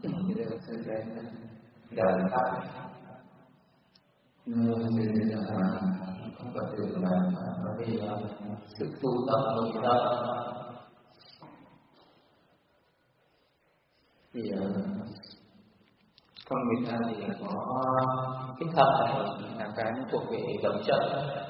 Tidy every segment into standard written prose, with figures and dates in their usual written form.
Kita sedang dalam không có được làm bởi vì sự tu tập của chúng ta thì con người ta thì có cái thân này là cái thuộc về dòng chất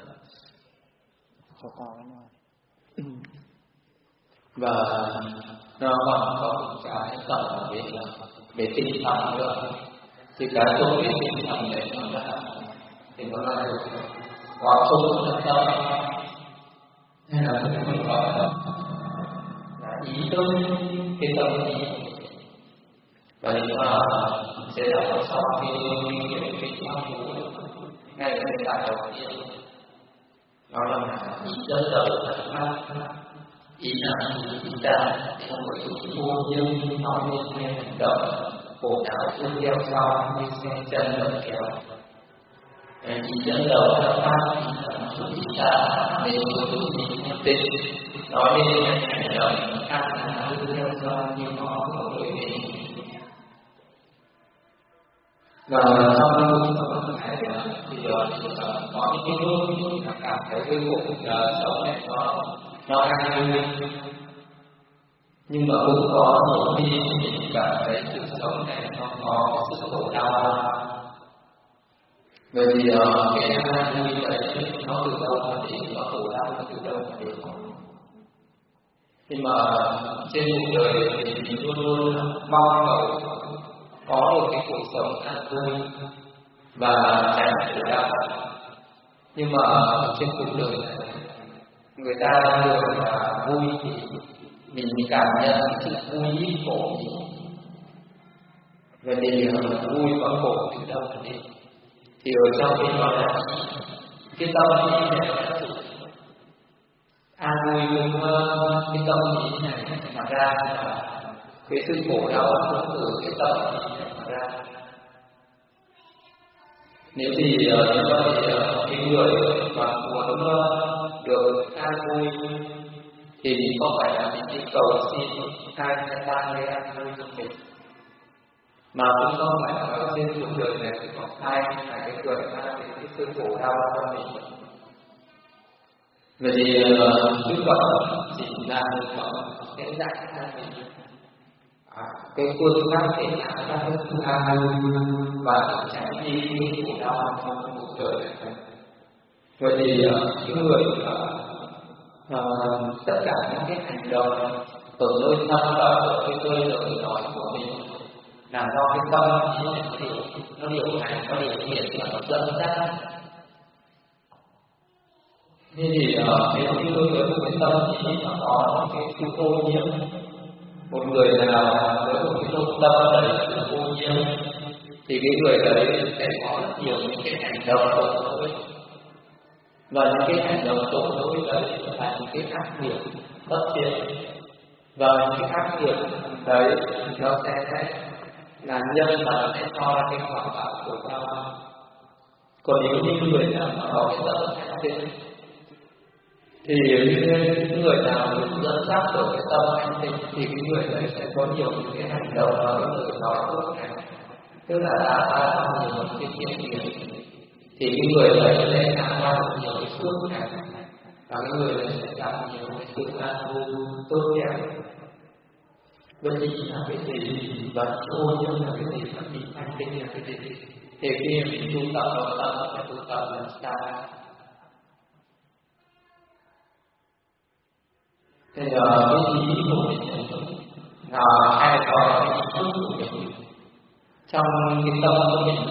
và nó còn có một cái tầng về tinh thần nữa. Thì cái thuộc về tinh thần này nó là quá sâu trong tâm hay là mình gọi là ý thức cái tâm ý. Và chúng ta sẽ đọc sau khi những cái tham ngũ ngay ở bên tại đầu tiên đó là ý dẫn đầu là ý là ý ta trong một chút vô nhân nói nên nghe hành động cổ não cứ theo sau như xe chân động kéo. Ý dẫn đầu là pháp ý là một ý ta nên một chút nhân tính nói nên nghe hành động ăn là cứ theo sau như nó của người mình. Và trong những ngày thì có những cái lúc mà cảm thấy cái cuộc sống này nó an vui, nhưng mà cũng có những khi mình cảm thấy cuộc sống này nó có sự khổ đau. Bởi vì cái an vui đấy nó từ đâu mà đến, nó khổ đau nó từ đâu mà đến. Nhưng mà trên cuộc đời thì mình luôn luôn mong cầu có được cái cuộc sống an vui và tránh khổ đau. Nhưng mà trên cuộc đời này người ta thường là vui thì mình cảm nhận sự vui ít khổ gì. Vậy thì vui và khổ từ đâu mà đến? Thì ở trong cái đó là cái tâm ý này nó chủ an vui cũng cái tâm ý này mà ra là cái sự khổ đau cũng từ cái tâm ý này mà ra. Nếu thì như vậy cái người mà muốn được an vui thì không phải là mình đi cầu xin hai hay ba người an vui cho mình, mà cũng không phải là ở trên cuộc đời này có hai là cái người mang đến cái sự khổ đau cho mình. Vậy thì Đức Phật chỉ ra được cái dạng cho mình cái phương pháp để làm ra cái sự an vui và tránh đi cái khổ đau trong cuộc đời này. Vậy thì những người tất cả những cái hành động ở nơi tâm và ở cái nơi lời nói của mình là do cái tâm nó điều hành, nó điều khiển và nó dẫn dắt. Thế thì nếu như với một cái tâm trí nó có cái sự ô nhiễm, một người nào với một cái nội tâm đầy sự ô nhiễm thì cái người đấy sẽ có rất nhiều những cái hành động tội lỗi. Và những cái hành động tội lỗi đấy là những cái ác nghiệp bất thiện. Và những cái ác nghiệp đấy nó sẽ là nhân mà nó sẽ cho ra cái quả báo của nhau. Còn nếu như người nào mà có cái tâm thanh tịnh thì những người nào được dẫn dắt bởi cái tâm thanh tịnh thì cái người đấy sẽ có nhiều những cái hành động và cái lời nói tốt này, tức là đã tạo nhiều một cái thiện nghiệp, thì cái người đấy sẽ tạo ra được nhiều cái phước này, và cái người đấy sẽ tạo nhiều cái sự an vui tốt đẹp. Vậy thì là cái gì và ô nhiễm là cái gì, và mình thanh tịnh là cái gì? Thì khi mình tu tập nội tâm phải tu tập làm sao? Thì cái ý của mình là ai có cái ý thức của mình trong cái tâm của mình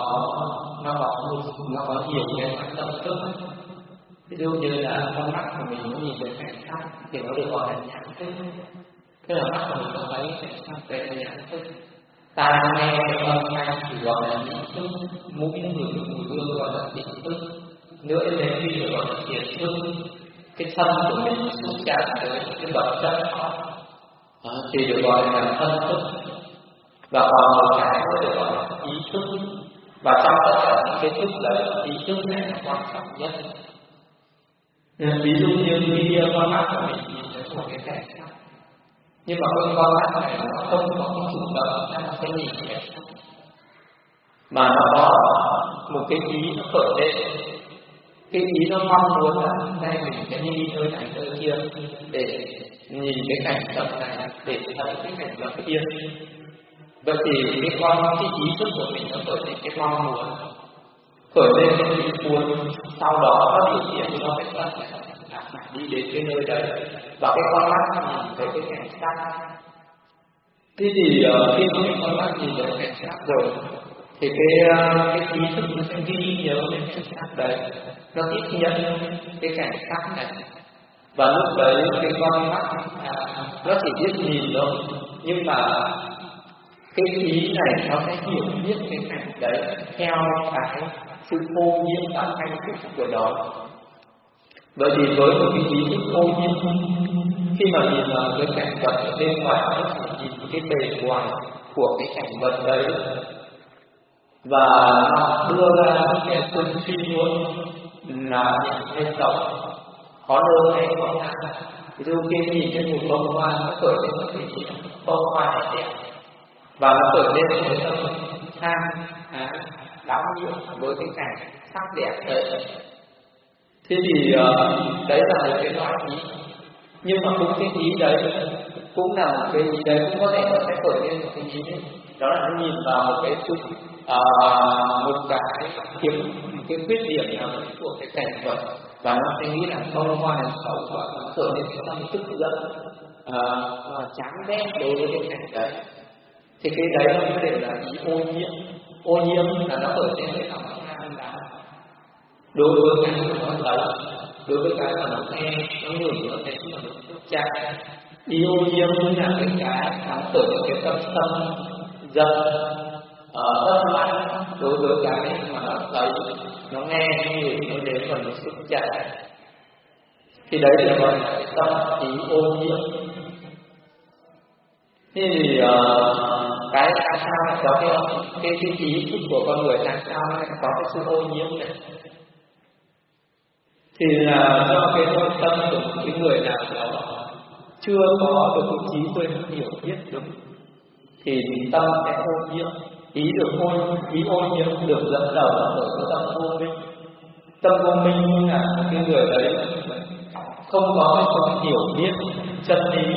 nó có nhiều cái hoạt động thức. Ví dụ như là con mắt của mình nó nhìn về cảnh sắc thì nó được gọi là nhãn thức. Tức là mắt của mình nó thấy cảnh sắc về là nhãn thức. Tai nghe âm thanh thì gọi là nhĩ thức. Mũi ngửi mùi hương gọi là vị thức. Lưỡi nếm vị gọi là thiệt thức. Cái thân của mình xúc chạm tới cái vật chất thì được gọi là thân thức. Và còn một cái nữa được gọi là ý thức. Và trong tất cả những cái thức đấy, ý thức này là quan trọng nhất. Ví dụ như khi con mắt của mình nhìn thấy một cái cảnh sắc Nhưng mà con mắt này nó không có cái chủ động nó sẽ nhìn thấy, mà nó có một cái ý nó khởi lên. Cái ý nó mong muốn là nay mình sẽ đi nơi này nơi kia để nhìn cái cảnh vật này, để thấy cái cảnh vật kia. Vậy thì cái ý thức của mình nó khởi lên cái mong muốn, khởi lên cái ý muốn, sau đó nó điều khiển cho cái tâm này đi đến cái nơi đấy, và cái con mắt nhìn thấy cái cảnh sắc. Thế thì khi mà cái con mắt nhìn thấy cảnh sắc rồi thì cái ý thức nó sẽ ghi nhớ đến cảnh sắc đấy, nó tiếp nhận cái cảnh sắc này, và lúc đấy cái con mắt nó chỉ biết nhìn thôi, nhưng mà cái ý này nó sẽ hiểu biết cái cảnh đấy theo cái sự vô nhiễm và thanh thức của nó. Bởi vì với một cái ý thức vô nhiễm, khi mà nhìn vào cái cảnh vật ở bên ngoài, nó chỉ nhìn cái bề ngoài của cái cảnh vật đấy, và nó đưa ra cái tư duy luôn là nhìn thấy rộng, có nơi hay có ngã. Ví dụ khi nhìn trên một bông hoa, nó khởi lên một cái gì bông hoa này đẹp, và nó khởi lên một tâm tham đắm nhiễm với cái cảnh sắc đẹp đấy. Thế thì đấy là một cái loại ý, nhưng mà cũng cái ý đấy cũng là một cái ý đấy, cũng có thể nó sẽ khởi lên một cái ý đấy, đó là nó nhìn vào một cái sự một cái khuyết điểm nào đấy của cái cảnh vật, và nó sẽ nghĩ là bông hoa này xấu, và nó khởi lên cái tâm tức giận và chán ghét đối với cái cảnh đấy. Thì cái đấy nó mới đều là ý ô nhiễm. Ô nhiễm là nó khởi lên cái lòng tham đắm đối với cái mà nó thấy, đối với cái mà nó nghe, nó ngửi, nó thấy, mà nó chạm. Ý ô nhiễm cũng là cái nó khởi lên cái tâm sân giận bất mãn đối với cái mà nó thấy, nó nghe, nó ngửi, nó đến và nó xúc chạm. Thì đấy là gọi là tâm ý ô nhiễm. Thế thì cái sao lại có cái ý thức của con người, tại sao lại có cái sự ô nhiễm này? Thì là do cái nội tâm của một cái người nào đó chưa có được cái trí tuệ hiểu biết đúng, thì tâm sẽ ô nhiễm. Ý ô nhiễm được dẫn đầu bởi cái tâm vô minh. Tâm vô minh là cái người đấy không có cái sự hiểu biết chân lý.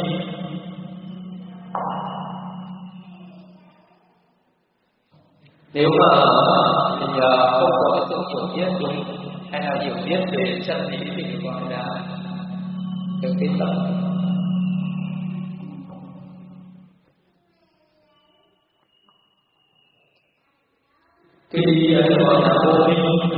Nếu mà mình không có cái sự hiểu biết đúng, hay là hiểu biết về chân lý thì gọi là cái tâm. Cái gì gọi là vô minh.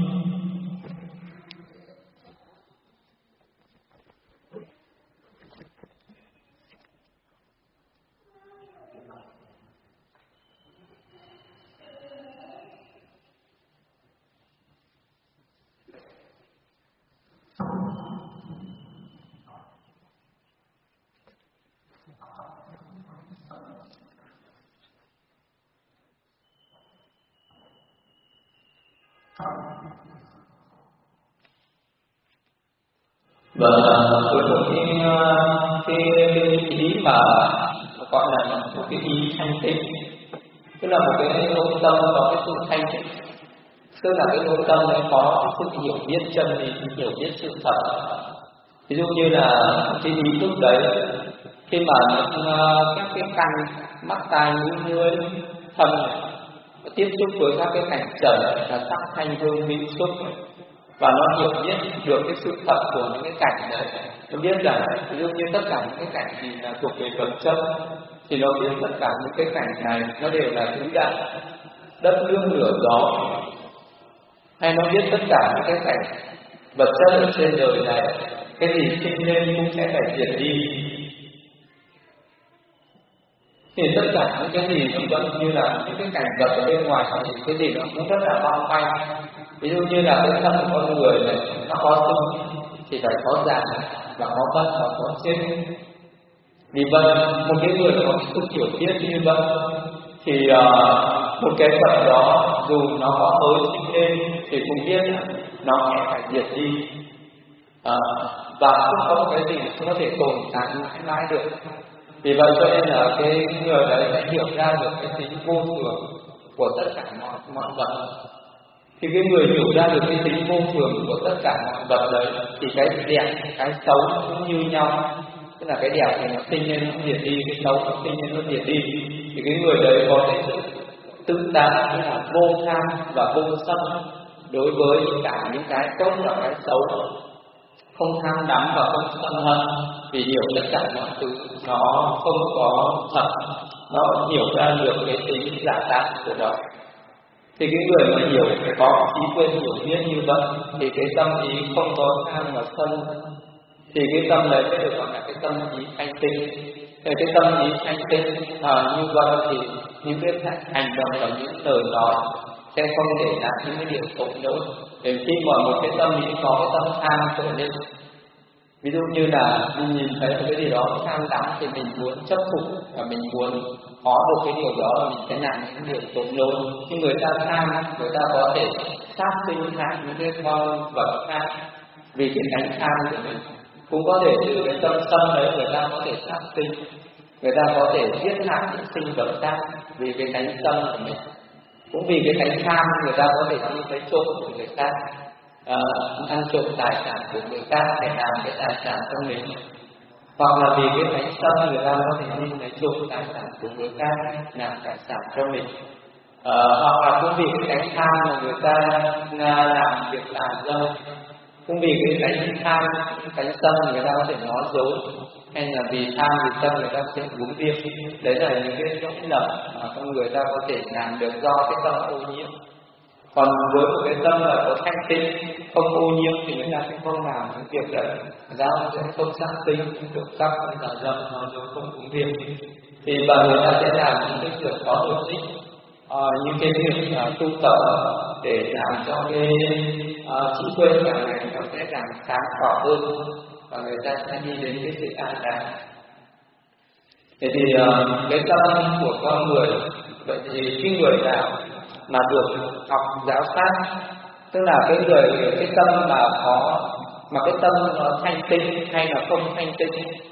Và cuối cùng cái ý mà gọi là một cái ý thanh tịnh, tức là một cái nội tâm có cái sự thanh tịnh, tức là cái nội tâm đấy có cái sự hiểu biết chân lý, hiểu biết sự thật. Ví dụ như là cái ý thức đấy, khi mà các cái căn mắt tai mũi lưỡi thân tiếp xúc với các cái cảnh trần là sắc thanh hương vị xúc, và nó hiểu biết được cái sự thật của những cái cảnh đấy. Nó biết rằng ví dụ như tất cả những cái cảnh gì là thuộc về vật chất, thì nó biết tất cả những cái cảnh này nó đều là thứ đại, đất nước lửa gió. Hay nó biết tất cả những cái cảnh vật chất ở trên đời này, cái gì sinh lên cũng sẽ phải diệt đi. Thì tất cả những cái gì cũng vẫn như là những cái cảnh vật ở bên ngoài, thì cái gì nó cũng rất là bao quanh. Ví dụ như là cái thân của con người này, nó có sinh thì phải có già, và có mất và có chết. Vì vậy một cái người có sự hiểu biết như vậy thì một cái vật đó dù nó có mới sinh lên thì cũng biết nó sẽ phải diệt đi, và không có cái gì có thể tồn tại mãi mãi được. Vì vậy cho nên là cái người đấy sẽ hiểu ra được cái tính vô thường của tất cả mọi vật. Thì cái người hiểu ra được cái tính vô thường của tất cả mọi vật đấy thì cái đẹp, cái xấu cũng như nhau. Tức là cái đẹp thì nó sinh lên nó diệt đi, cái xấu nó sinh lên nó diệt đi. Thì cái người đấy có cái sự tự tại, tức là vô tham và vô sân đối với cả những cái tốt và cái xấu, không tham đắm và không sân hận, vì hiểu tất cả mọi thứ nó không có thật, nó hiểu ra được cái tính giả tạm của đó. Thì cái người mà hiểu có trí quên hiểu biết như vậy thì cái tâm ý không có tham và sân, thì cái tâm đấy sẽ được gọi là cái tâm ý thanh tinh. Thì cái tâm ý thanh tinh như vậy thì những cái hành động và những lời nói sẽ không để lại những cái điều tội lỗi. Để khi mà một cái tâm ý có cái tâm tham trở lên, ví dụ như là mình nhìn thấy một cái gì đó tham đắm thì mình muốn chấp phục và mình muốn có được cái điều đó và mình sẽ làm những điều tội lỗi. Nhưng người ta tham, người ta có thể sát sinh hại những cái con vật khác vì cái tánh tham của mình. Cũng có thể từ cái tâm sân đấy người ta có thể sát sinh, người ta có thể giết hại những sinh vật khác vì cái tánh sân của mình. Cũng vì cái tánh tham người ta có thể đi lấy trộm của người khác, ăn trộm tài sản của người khác để làm cái tài sản cho mình. Hoặc là vì cái tánh sân người ta có thể đi lấy trộm tài sản của người khác làm tài sản cho mình. Hoặc là cũng vì cái tánh tham mà người ta làm việc làm dâm. Cũng vì cái tánh tham, tánh sân người ta có thể nói dối, hay là vì tham vì sân người ta sẽ uống rượu. Đấy là những cái lỗi lầm mà con người ta có thể làm được do cái tâm ô nhiễm. Còn với một cái tâm là có thanh tinh, không ô nhiễm thì người ta sẽ không làm những việc đấy. Người ta sẽ không sát sinh, không trộm cắp, không giả dâm, không uống rượu. Thì và người ta sẽ làm những cái việc có lợi ích, những cái việc tu tập để làm cho cái trí tuệ càng ngày nó sẽ càng sáng tỏ hơn và người ta sẽ đi đến cái sự an lạc. Thế thì cái tâm của con người, vậy thì cái người nào mà được học giáo pháp, tức là cái tâm mà có, mà cái tâm nó thanh tinh hay là không thanh tinh,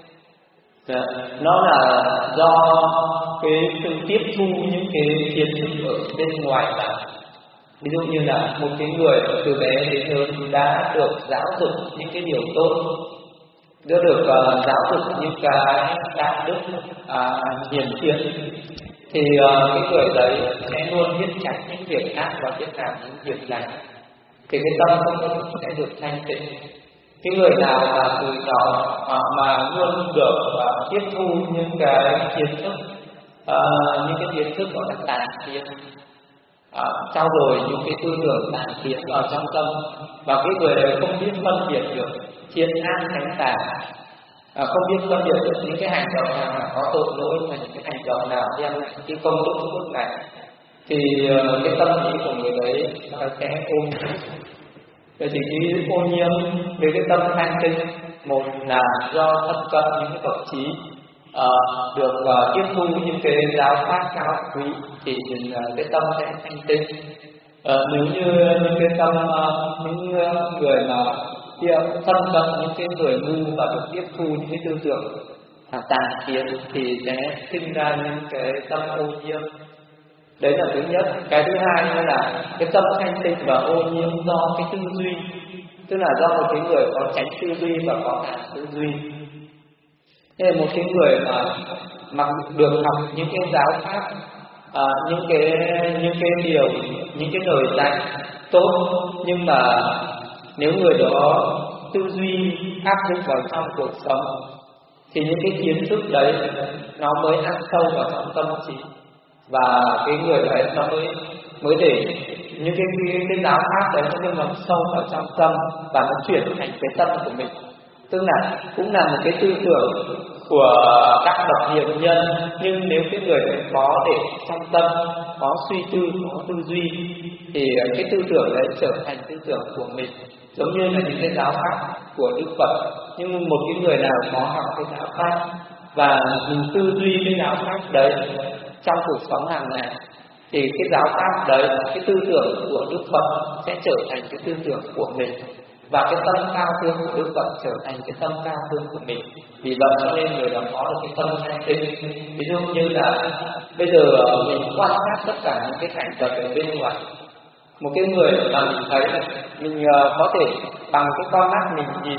nó là do cái sự tiếp thu những cái kiến thức ở bên ngoài vào. Ví dụ như là một cái người từ bé đến lớn đã được giáo dục những cái điều tốt, đã được giáo dục những cái đạo đức hiền thiện, thì cái người đấy sẽ luôn biết tránh những việc ác và biết làm những việc lành, thì cái tâm không sẽ được thanh tịnh. Cái người nào mà từ nhỏ mà luôn được tiếp thu những cái kiến thức, gọi là tà kiến, trao dồi những cái tư tưởng tà kiến vào trong tâm, và cái người đấy không biết phân biệt được thiện ác thánh tà, không biết phân biệt được những cái hành động nào là có tội lỗi và những cái hành động nào đem lại cái công đức phước này, thì cái tâm trí của người đấy sẽ ô nhiễm. Vậy thì cái ô nhiễm về cái tâm thanh tinh, một là do thân cận những cái bậc trí, được tiếp thu những cái giáo pháp cao quý thì cái tâm sẽ thanh tinh. Nếu như những cái tâm những người mà thân cận những cái người ngu và được tiếp thu những cái tư tưởng tà kiến thì sẽ sinh ra những cái tâm ô nhiễm. Đấy là thứ nhất. Cái thứ hai nữa là cái tâm thanh tịnh và ô nhiễm do cái tư duy, tức là do một cái người có tránh tư duy và có cả tư duy. Thế là một cái người mà được học những cái giáo pháp, những cái điều, những cái lời dạy tốt, nhưng mà nếu người đó tư duy áp dụng vào trong cuộc sống thì những cái kiến thức đấy nó mới ăn sâu vào trong tâm trí, và cái người đấy nó mới để những cái giáo pháp đấy nó ngấm sâu vào trong tâm và nó chuyển thành cái tâm của mình. Tức là cũng là một cái tư tưởng của các bậc hiền nhân, nhưng nếu cái người đấy có để trong tâm, có suy tư, có tư duy thì cái tư tưởng đấy trở thành tư tưởng của mình, giống như là những cái giáo pháp của Đức Phật. Nhưng một cái người nào có học cái giáo pháp và mình tư duy cái giáo pháp đấy trong cuộc sống hàng ngày thì cái giáo pháp đấy, cái tư tưởng của Đức Phật sẽ trở thành cái tư tưởng của mình. và cái tâm cao thương của Đức Phật trở thành cái tâm cao thương của mình. Vì vậy cho nên người đó có được cái tâm thanh tịnh. Ví dụ như là bây giờ mình quan sát tất cả những cái cảnh vật ở bên ngoài, một cái người mà mình thấy mình có thể bằng cái con mắt mình nhìn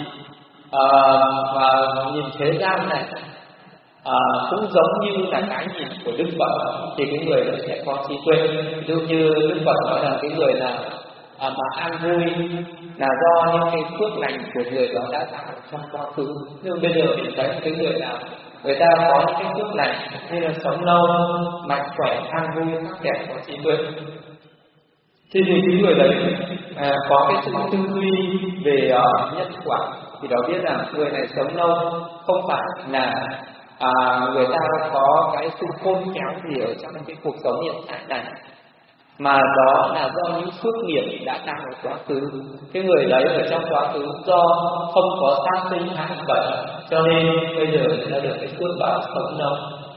và nhìn thế gian này cũng giống như là cái nhìn của Đức Phật, thì cái người đó sẽ có trí tuệ. Ví dụ như Đức Phật nói là cái người nào mà an vui là do những cái phước lành của người đó đã tạo trong quá khứ. Nhưng bây giờ mình thấy cái người nào người ta có những cái phước lành như là sống lâu, mạnh khỏe, an vui, sắc đẹp, có trí tuệ, thì cái người đấy có cái sự tư duy về nhân quả, thì đó biết rằng người này sống lâu không phải là người ta có cái sự khôn khéo gì ở trong cái cuộc sống hiện tại này, mà đó là do những phước nghiệp đã tạo ở quá khứ. Cái người đấy ở trong quá khứ do không có sát sinh hại vật, cho nên bây giờ người ta được cái phước báo sống lâu.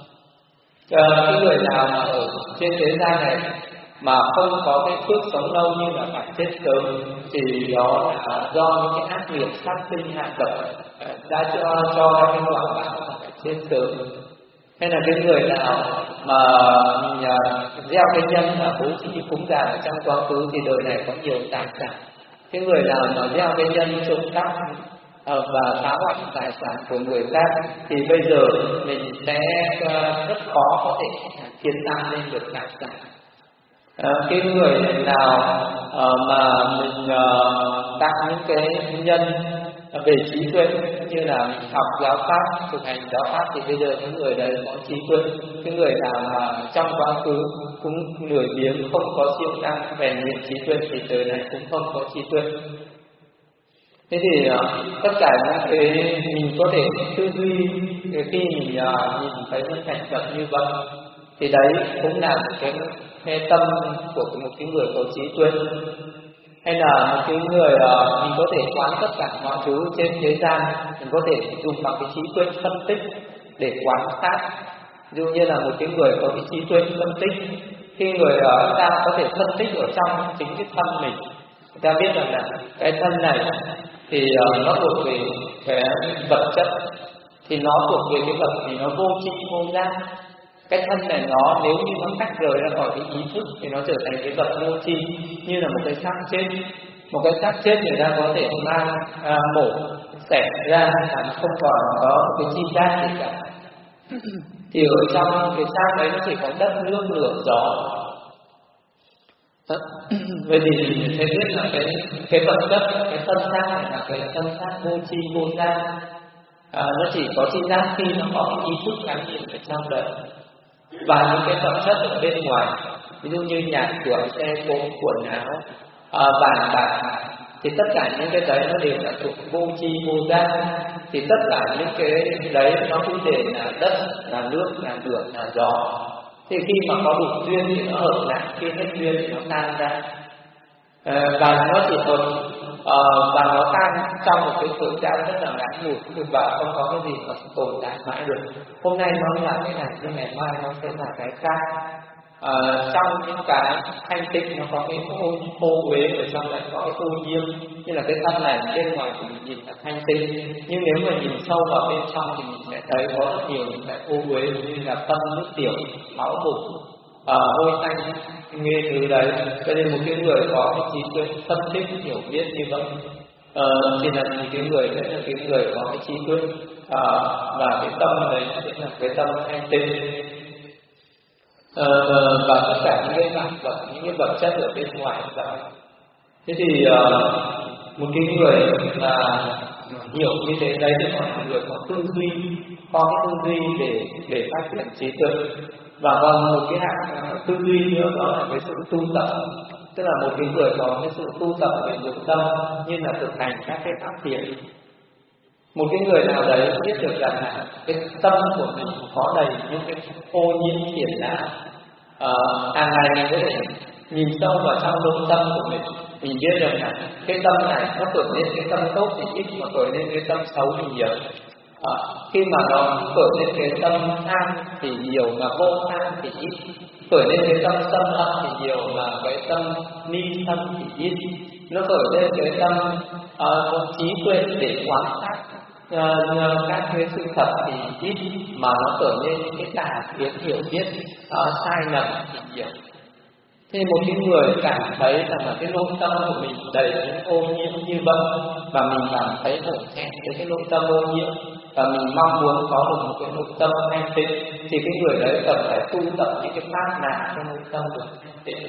Cái người nào mà ở trên thế gian này mà không có cái phước sống lâu như là phải chết sớm, thì đó là do những cái ác nghiệp sát sinh hại vật đã cho cái quả báo phải chết sớm. Hay là cái người nào mà mình gieo cái nhân là bố thí cúng dường ở trong quá khứ thì đời này có nhiều tài sản. Cái người nào mà gieo cái nhân trộm cắp và phá hoại tài sản của người khác thì bây giờ mình sẽ rất khó có thể tiến tăng lên được tài sản. Cái người nào mà mình tạo những cái nhân về trí tuệ, như là mình học giáo pháp, thực hành giáo pháp, thì bây giờ những người đấy có trí tuệ. Cái người nào mà trong quá khứ cũng nổi tiếng không có siêu năng rèn luyện trí tuệ thì đời này cũng không có trí tuệ. Thế thì tất cả những cái mình có thể tư duy khi mình nhìn thấy những cảnh vật như vậy, thì đấy cũng là một cái tâm của một cái người có trí tuệ. Hay là một cái người mình có thể quán tất cả mọi thứ trên thế gian, mình có thể dùng bằng cái trí tuệ phân tích để quan sát. Ví dụ như là một cái người có cái trí tuệ phân tích, khi người ta có thể phân tích ở trong chính cái thân mình, người ta biết rằng là cái thân này thì nó thuộc về cái vật chất, thì nó thuộc về cái vật thì nó vô tri vô giác. Cái thân này nó nếu như nó tách rời ra khỏi cái ý thức thì nó trở thành cái vật vô tri, như là một cái xác chết. Một cái xác chết người ta có thể mang mổ xẻ ra là nó không còn có cái chi giác gì cả. Thì ở trong cái xác đấy nó chỉ có đất, nước, lửa, gió. Vậy thì mình sẽ biết là cái vật chất, cái thân xác này là cái thân xác vô tri vô giác. Nó chỉ có chi giác khi nó có cái ý thức gắn liền ở trong đấy. Và những cái vật chất ở bên ngoài, ví dụ như nhà cửa, xe cộ, quần áo, vàng bạc, thì tất cả những cái đấy nó đều là thuộc vô tri vô giác. Thì tất cả những cái đấy nó cũng đều là đất, là nước, là lửa, là gió. Thì khi mà có đủ duyên thì nó hợp lại, khi hết duyên thì nó tan ra. Và nó chỉ hợp và nó tan trong một cái thời gian rất là ngắn ngủi, và không có cái gì mà tồn tại mãi được. Hôm nay nó là cái này, nhưng ngày mai nó sẽ là cái khác. Trong những cái thanh tịnh nó có cái ô uế, ở trong đấy có cái ô nhiễm, như là cái thân này bên ngoài thì mình nhìn là thanh tịnh, nhưng nếu mà nhìn sâu vào bên trong thì mình sẽ thấy có rất nhiều những cái ô uế, như là phân, nước tiểu, máu bụng, hôi tanh, nghe thứ đấy. Cho nên một cái người có cái trí tuệ phân tích hiểu biết như vậy thì là cái người đấy là cái người có cái trí tuệ, và cái tâm đấy sẽ là cái tâm thanh tịnh. Và tất cả những cái vạn vật, những cái vật chất ở bên ngoài vậy. Thế thì một cái người mà hiểu như thế đấy thì gọi là người có tư duy, có cái tư duy để phát triển trí tuệ. Và còn một cái hạng tư duy nữa đó là cái sự tu tập, tức là một cái người có cái sự tu tập về nội tâm, như là thực hành các cái pháp thiền. Một cái người nào đấy biết được rằng là cái tâm của mình có đầy những cái ô nhiễm phiền não, hàng ngày mình có thể nhìn sâu vào trong nội tâm của mình biết được là cái tâm này nó khởi lên cái tâm tốt thì ít, mà khởi lên cái tâm xấu thì nhiều. Khi mà nó khởi lên cái tâm tham thì nhiều, mà vô tham thì ít. Khởi lên cái tâm sân hận thì nhiều, mà cái tâm ni sân thì ít. nó khởi lên cái tâm có trí tuệ để quan sát các cái sự thật thì ít, mà nó khởi lên những cái tà kiến hiểu biết sai lầm thì nhiều. Thế một cái người cảm thấy rằng là cái nội tâm của mình đầy những ô nhiễm như vậy, và mình cảm thấy hổ thẹn với cái nội tâm ô nhiễm, và mình mong muốn có được một cái nội tâm thanh tịnh, thì cái người đấy cần phải tu tập những cái pháp nào cho nội tâm được thanh tịnh.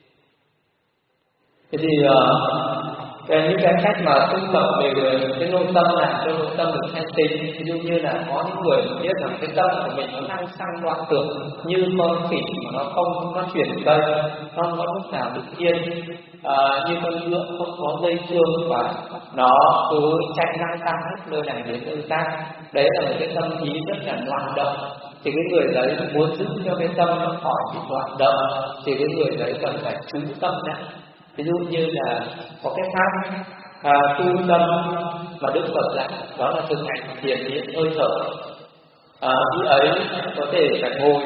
Thế thì những cái cách mà tu tập về cái nội tâm làm cho nội tâm được thanh tịnh, ví dụ như là có những người biết rằng cái tâm của mình nó năng sang loạn tưởng như con khỉ mà nó không có chuyển cây, nó lúc nào được yên, như con ngựa không có dây chương và nó cứ chạy lang thang hết nơi này đến nơi khác. Đấy là một cái tâm trí rất là loạn động. Thì cái người đấy muốn giữ cho cái tâm nó khỏi bị loạn động, thì cái người đấy cần phải chú tâm lại. Ví dụ như là có cái pháp tu tâm mà Đức Phật dạy, đó là thực hành thiền định hơi thở. Khi ấy có thể phải ngồi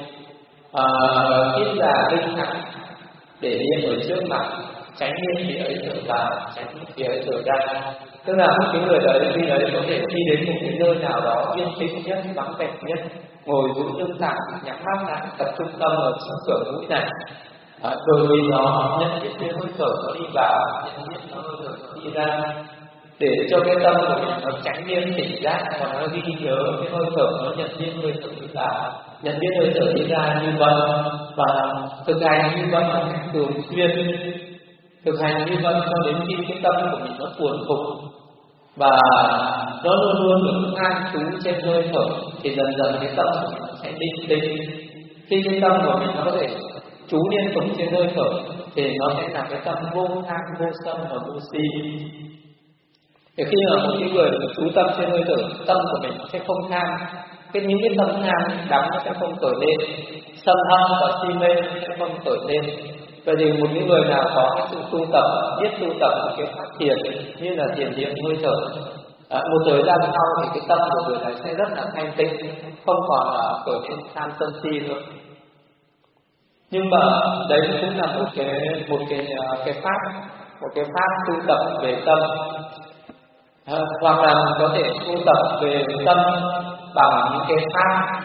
hít ra linh hạnh để niệm ở trước mặt, tránh niệm phía ấy thở vào, tránh niệm phía ấy thở ra. Tức là cái người đấy khi đấy có thể đi đến một cái nơi nào đó yên tĩnh nhất, vắng vẻ nhất, ngồi giữ lưng thẳng, nhắm mắt lại, tập trung tâm ở trước cửa mũi này. Rồi vì nó nhận biết cái hơi thở nó đi vào, nhận biết nó hơi thở nó đi ra, để cho cái tâm của mình nó tránh niệm tỉnh giác, và nó ghi nhớ cái hơi thở, nó nhận biết hơi thở đi vào, nhận biết hơi thở đi ra như vậy, và thực hành như vậy một cách thường xuyên, thực hành như vậy cho đến khi cái tâm của mình nó thuần thục và nó luôn luôn được an trú trên hơi thở, thì dần dần cái tâm của mình sẽ định tĩnh. Khi cái tâm của mình nó có thể chú liên tục trên hơi thở thì nó sẽ là cái tâm vô tham, vô sân và vô si. Thì khi mà một cái người chú tâm trên hơi thở, tâm của mình sẽ không tham, những cái tâm tham đắm nó sẽ không khởi lên, sân hận và si mê sẽ không khởi lên. Vậy thì một cái người nào có cái sự tu tập, biết tu tập một cái pháp thiền như là thiền định hơi thở, một thời gian sau thì cái tâm của người này sẽ rất là thanh tịnh, không còn là khởi lên tham sân si nữa. Nhưng mà đấy cũng là một cái pháp tu tập về tâm, hoặc là mình có thể tu tập về tâm bằng những cái pháp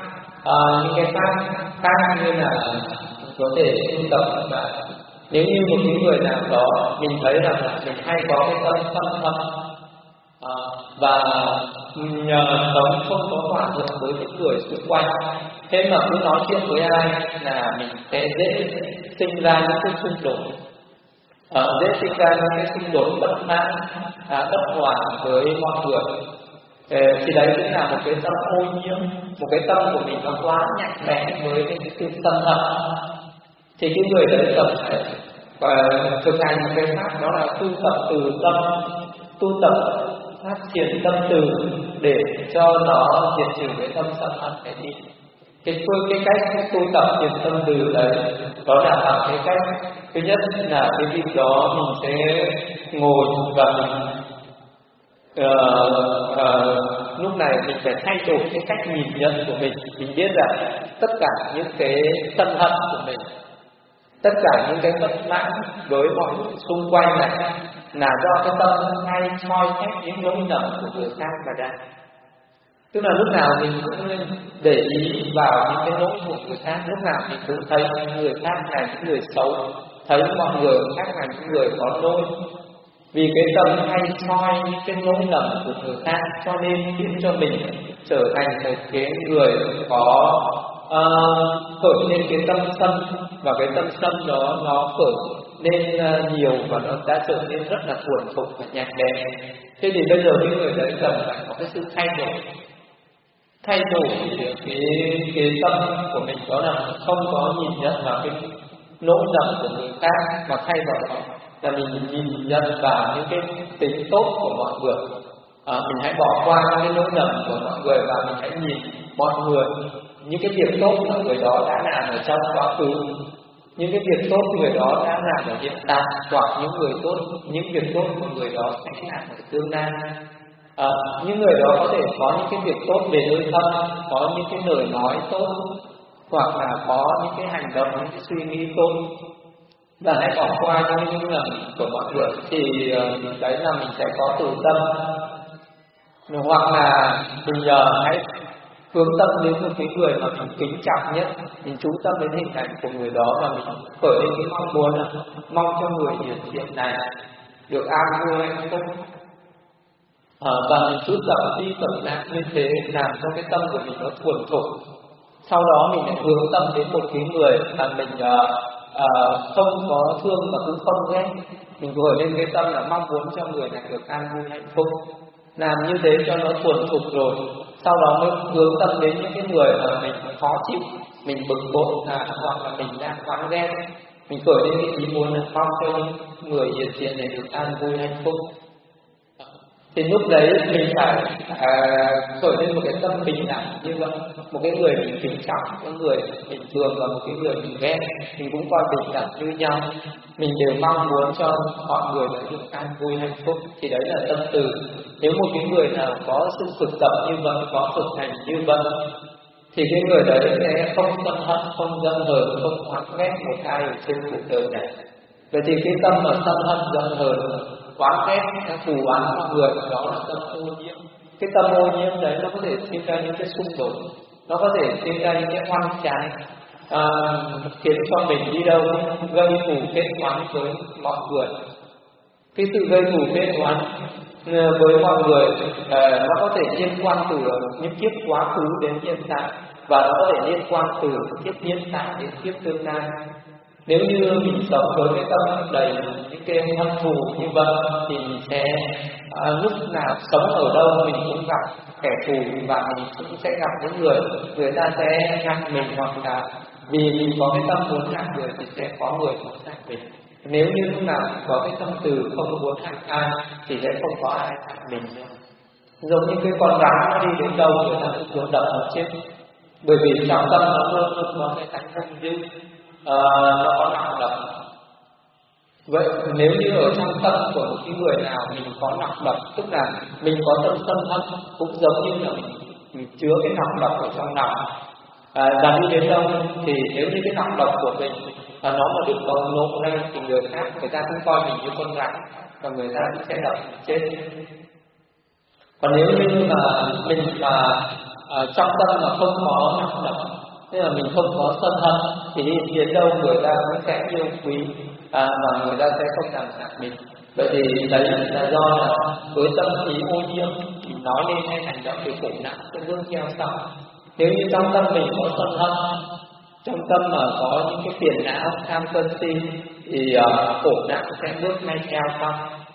khác, như là có thể tu tập mà nếu như một cái người nào đó mình thấy rằng là mình hay có cái tâm sân hận và sống không có hòa hợp với những người xung quanh, thế mà cứ nói chuyện với ai là mình sẽ dễ sinh ra những cái xung đột, dễ sinh ra những cái xung đột bất mãn, bất hòa với mọi người. Thì đấy cũng là một cái tâm ô nhiễm, một cái tâm của mình nó quá nhạy bén với cái sự sân hận. Thì cái người đấy cần phải thực hành một cái pháp, đó là tu tập từ tâm, tu tập phát triển tâm từ để cho nó diệt trừ cái tâm sân hận này đi. Cái cách tu tập thiền tâm từ đấy, đó là bằng cái cách thứ nhất là cái việc đó mình sẽ ngồi và mình lúc này mình phải thay đổi cái cách nhìn nhận của mình. Mình biết rằng tất cả những cái sân hận của mình, tất cả những cái bất mãn với mọi người xung quanh này là do cái tâm hay soi xét những lỗi lầm của người khác mà ra. Tức là lúc nào mình cũng nên để ý vào những cái lỗi của người khác, lúc nào mình cũng thấy người khác là những người xấu, thấy mọi người khác là những người có lỗi. Vì cái tâm hay soi những cái lỗi lầm của người khác, cho nên khiến cho mình trở thành một cái người có khởi lên cái tâm sân, và cái tâm sân đó nó khởi nên nhiều và nó đã trở nên rất là thuần thục và nhạt bén. Thế thì bây giờ cái người đấy cần phải có cái sự thay đổi cái tâm của mình, đó là không có nhìn nhận vào cái lỗi lầm của người khác, mà thay vào đó là mình nhìn nhận vào những cái tính tốt của mọi người. Mình hãy bỏ qua cái lỗi lầm của mọi người và mình hãy nhìn mọi người, những cái việc tốt mọi người đó đã làm ở trong quá khứ, những cái việc tốt người đó đã làm ở hiện tại, hoặc những việc tốt của người đó sẽ làm ở tương lai. Những người đó có thể có những cái việc tốt về nơi tâm, có những cái lời nói tốt, hoặc là có những cái hành động, những cái suy nghĩ tốt. và hãy bỏ qua những lầm của mọi người, thì đấy là mình sẽ có từ tâm. Hoặc là mình hãy hướng tâm đến một cái người mà mình kính trọng nhất, mình chú tâm đến hình ảnh của người đó và mình khởi lên cái mong muốn là mong cho người hiển diện này được an vui hạnh phúc. Và mình cứ tập đi tập lại như thế, làm cho cái tâm của mình nó thuần thục. Sau đó mình lại hướng tâm đến một cái người mà mình không có thương mà cũng không ghét, mình khởi lên cái tâm là mong muốn cho người này được an vui hạnh phúc. Làm như thế cho nó thuần thục rồi, sau đó mới hướng tâm đến những cái người mà mình khó chịu, mình bực bội hoặc là mình đang oán ghét, mình khởi lên cái ý muốn là mong cho những người hiện diện này được an vui hạnh phúc. Thì lúc đấy mình phải khởi lên một cái tâm bình đẳng như vậy. Một cái người mình kính trọng, một người bình thường và một cái người mình ghét, mình cũng coi bình đẳng như nhau. Mình đều mong muốn cho mọi người được an vui hạnh phúc. Thì đấy là tâm từ. Nếu một cái người nào có sự thực tập như vậy, có thực hành như vậy, thì cái người đấy sẽ không sân hận, không giận hờn, không oán ghét một ai ở trên cuộc đời này. Vậy thì cái tâm mà sân hận, giận hờn, oán ghét, thù oán mọi người, đó là tâm ô nhiễm. Cái tâm ô nhiễm đấy nó có thể sinh ra những cái xung đột, nó có thể sinh ra những cái oan trái, khiến cho mình đi đâu gây thù kết oán với mọi người. Cái sự gây thù kết oán với mọi người nó có thể liên quan từ những kiếp quá khứ đến hiện tại, và nó có thể liên quan từ kiếp hiện tại đến kiếp tương lai. Nếu như mình sống với cái tâm đầy những cái hận thù như vậy thì mình sẽ lúc nào sống ở đâu mình cũng gặp kẻ thù, và mình cũng sẽ gặp những người ta sẽ ngăn mình, hoặc là vì mình có cái tâm muốn hại người thì sẽ có người muốn hại mình. Nếu như lúc nào có cái tâm từ không muốn hại ai thì sẽ không có ai hại mình nữa. Giống như cái con rắn nó đi đến đâu người ta cũng muốn đập nó chết, bởi vì trong tâm nó luôn luôn có cái tánh hung dữ, nó có nặng độc. Vậy nếu như ở trong tâm của một cái người nào mình có nặng độc, tức là mình có tâm sân hận, cũng giống như là mình chứa cái nặng độc ở trong lòng, và đi đến đâu thì nếu như cái nặng độc của mình nó mà được nổ ra thì người khác người ta cũng coi mình như con rắn và người ta cũng sẽ đập chết. Còn nếu như mà mình mà trong tâm mà không có nặng độc, tức là mình không có sân hận, thì đi đến đâu người ta cũng sẽ yêu quý, và người ta sẽ không làm hại mình. Vậy thì đấy là do là với tâm trí ô nhiễm thì nói lên hay hành động thì khổ não sẽ bước theo sau. Nếu như trong tâm mình có sân hận, trong tâm mà có những cái phiền não tham sân si thì khổ não sẽ bước ngay theo sau.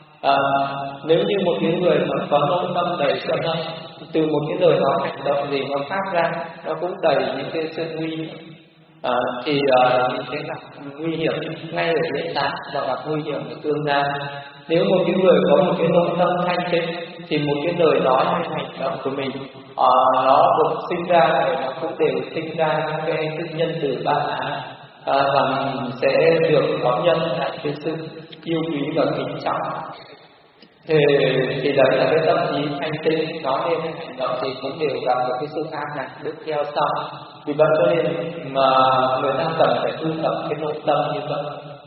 Nếu như một cái người mà có nội tâm đầy sân hận, từ một cái lời nói hành động gì nó phát ra nó cũng đầy những cái sự nguy hiểm, thì mình sẽ gặp nguy hiểm ngay ở hiện tại và gặp nguy hiểm ở tương lai. Nếu một cái người có một cái nội tâm thanh tịnh thì một cái lời nói hay hành động của mình nó được sinh ra thì nó cũng đều sinh ra cái sự nhân từ ba ái, và mình sẽ được đón nhận lại cái sự yêu quý và kính trọng. Thì đấy là cái tâm trí thanh tịnh, nói lên hành động thì cũng đều gặp được cái sự an lạc bước theo sau. Vì vậy cho nên mà người ta cần phải tu tập cái nội tâm như vậy.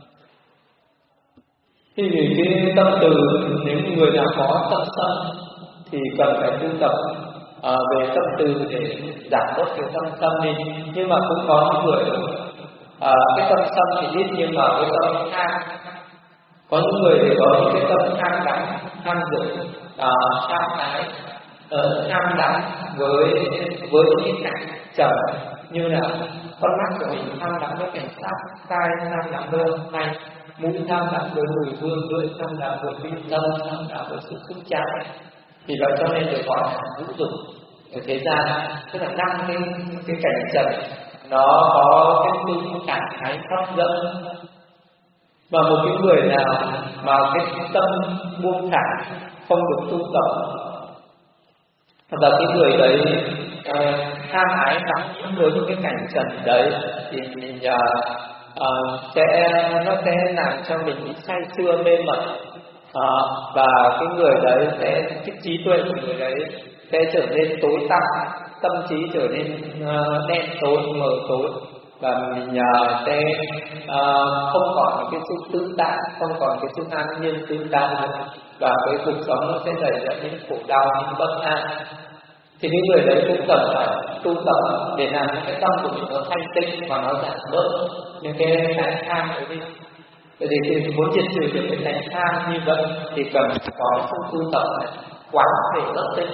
Thì cái tâm từ, nếu người nào có tâm sân thì cần phải tu tập về tâm từ để giảm bớt cái tâm sân đi. Nhưng mà cũng có những người cái tâm sân thì ít nhưng mà cái tâm tham, có những người thì có những cái tâm tham đắm, tham dục, tham ái, tham đắm với những cái cảnh trần, như là con mắt của mình tham đắm với cảnh sắc, tai tham đắm với âm thanh, mũi tham đắm với mùi hương, lưỡi tham đắm với vị tâm, tham đắm với sự xúc chạm. Vì vậy cho nên được gọi là ngũ dục ở thế gian, tức là năm cái cảnh trần nó có cái tư cảm thái hấp dẫn. Và một cái người nào mà cái tâm buông thả không được tu tập, và cái người đấy tham ái đắm nhiễm với những cái cảnh trần đấy, thì mình nó sẽ làm cho mình bị say sưa mê mẩn, và cái người đấy sẽ, cái trí tuệ của người đấy sẽ trở nên tối tăm, tâm trí trở nên đen tối, mờ tối, và mình sẽ không còn cái sự tương tác, không còn cái sự an nhiên tương tác nữa, và cái cuộc sống nó sẽ đẩy dẫn đến khổ đau, những bất an. Thì cái người đấy cũng cần phải tu tập để làm những cái tâm của mình nó thanh tịnh và nó giảm bớt những cái tham đấy đi. Vậy thì khi muốn diệt trừ được cái tánh tham như vậy thì cần có sự tu tập này, quán về bất tịnh.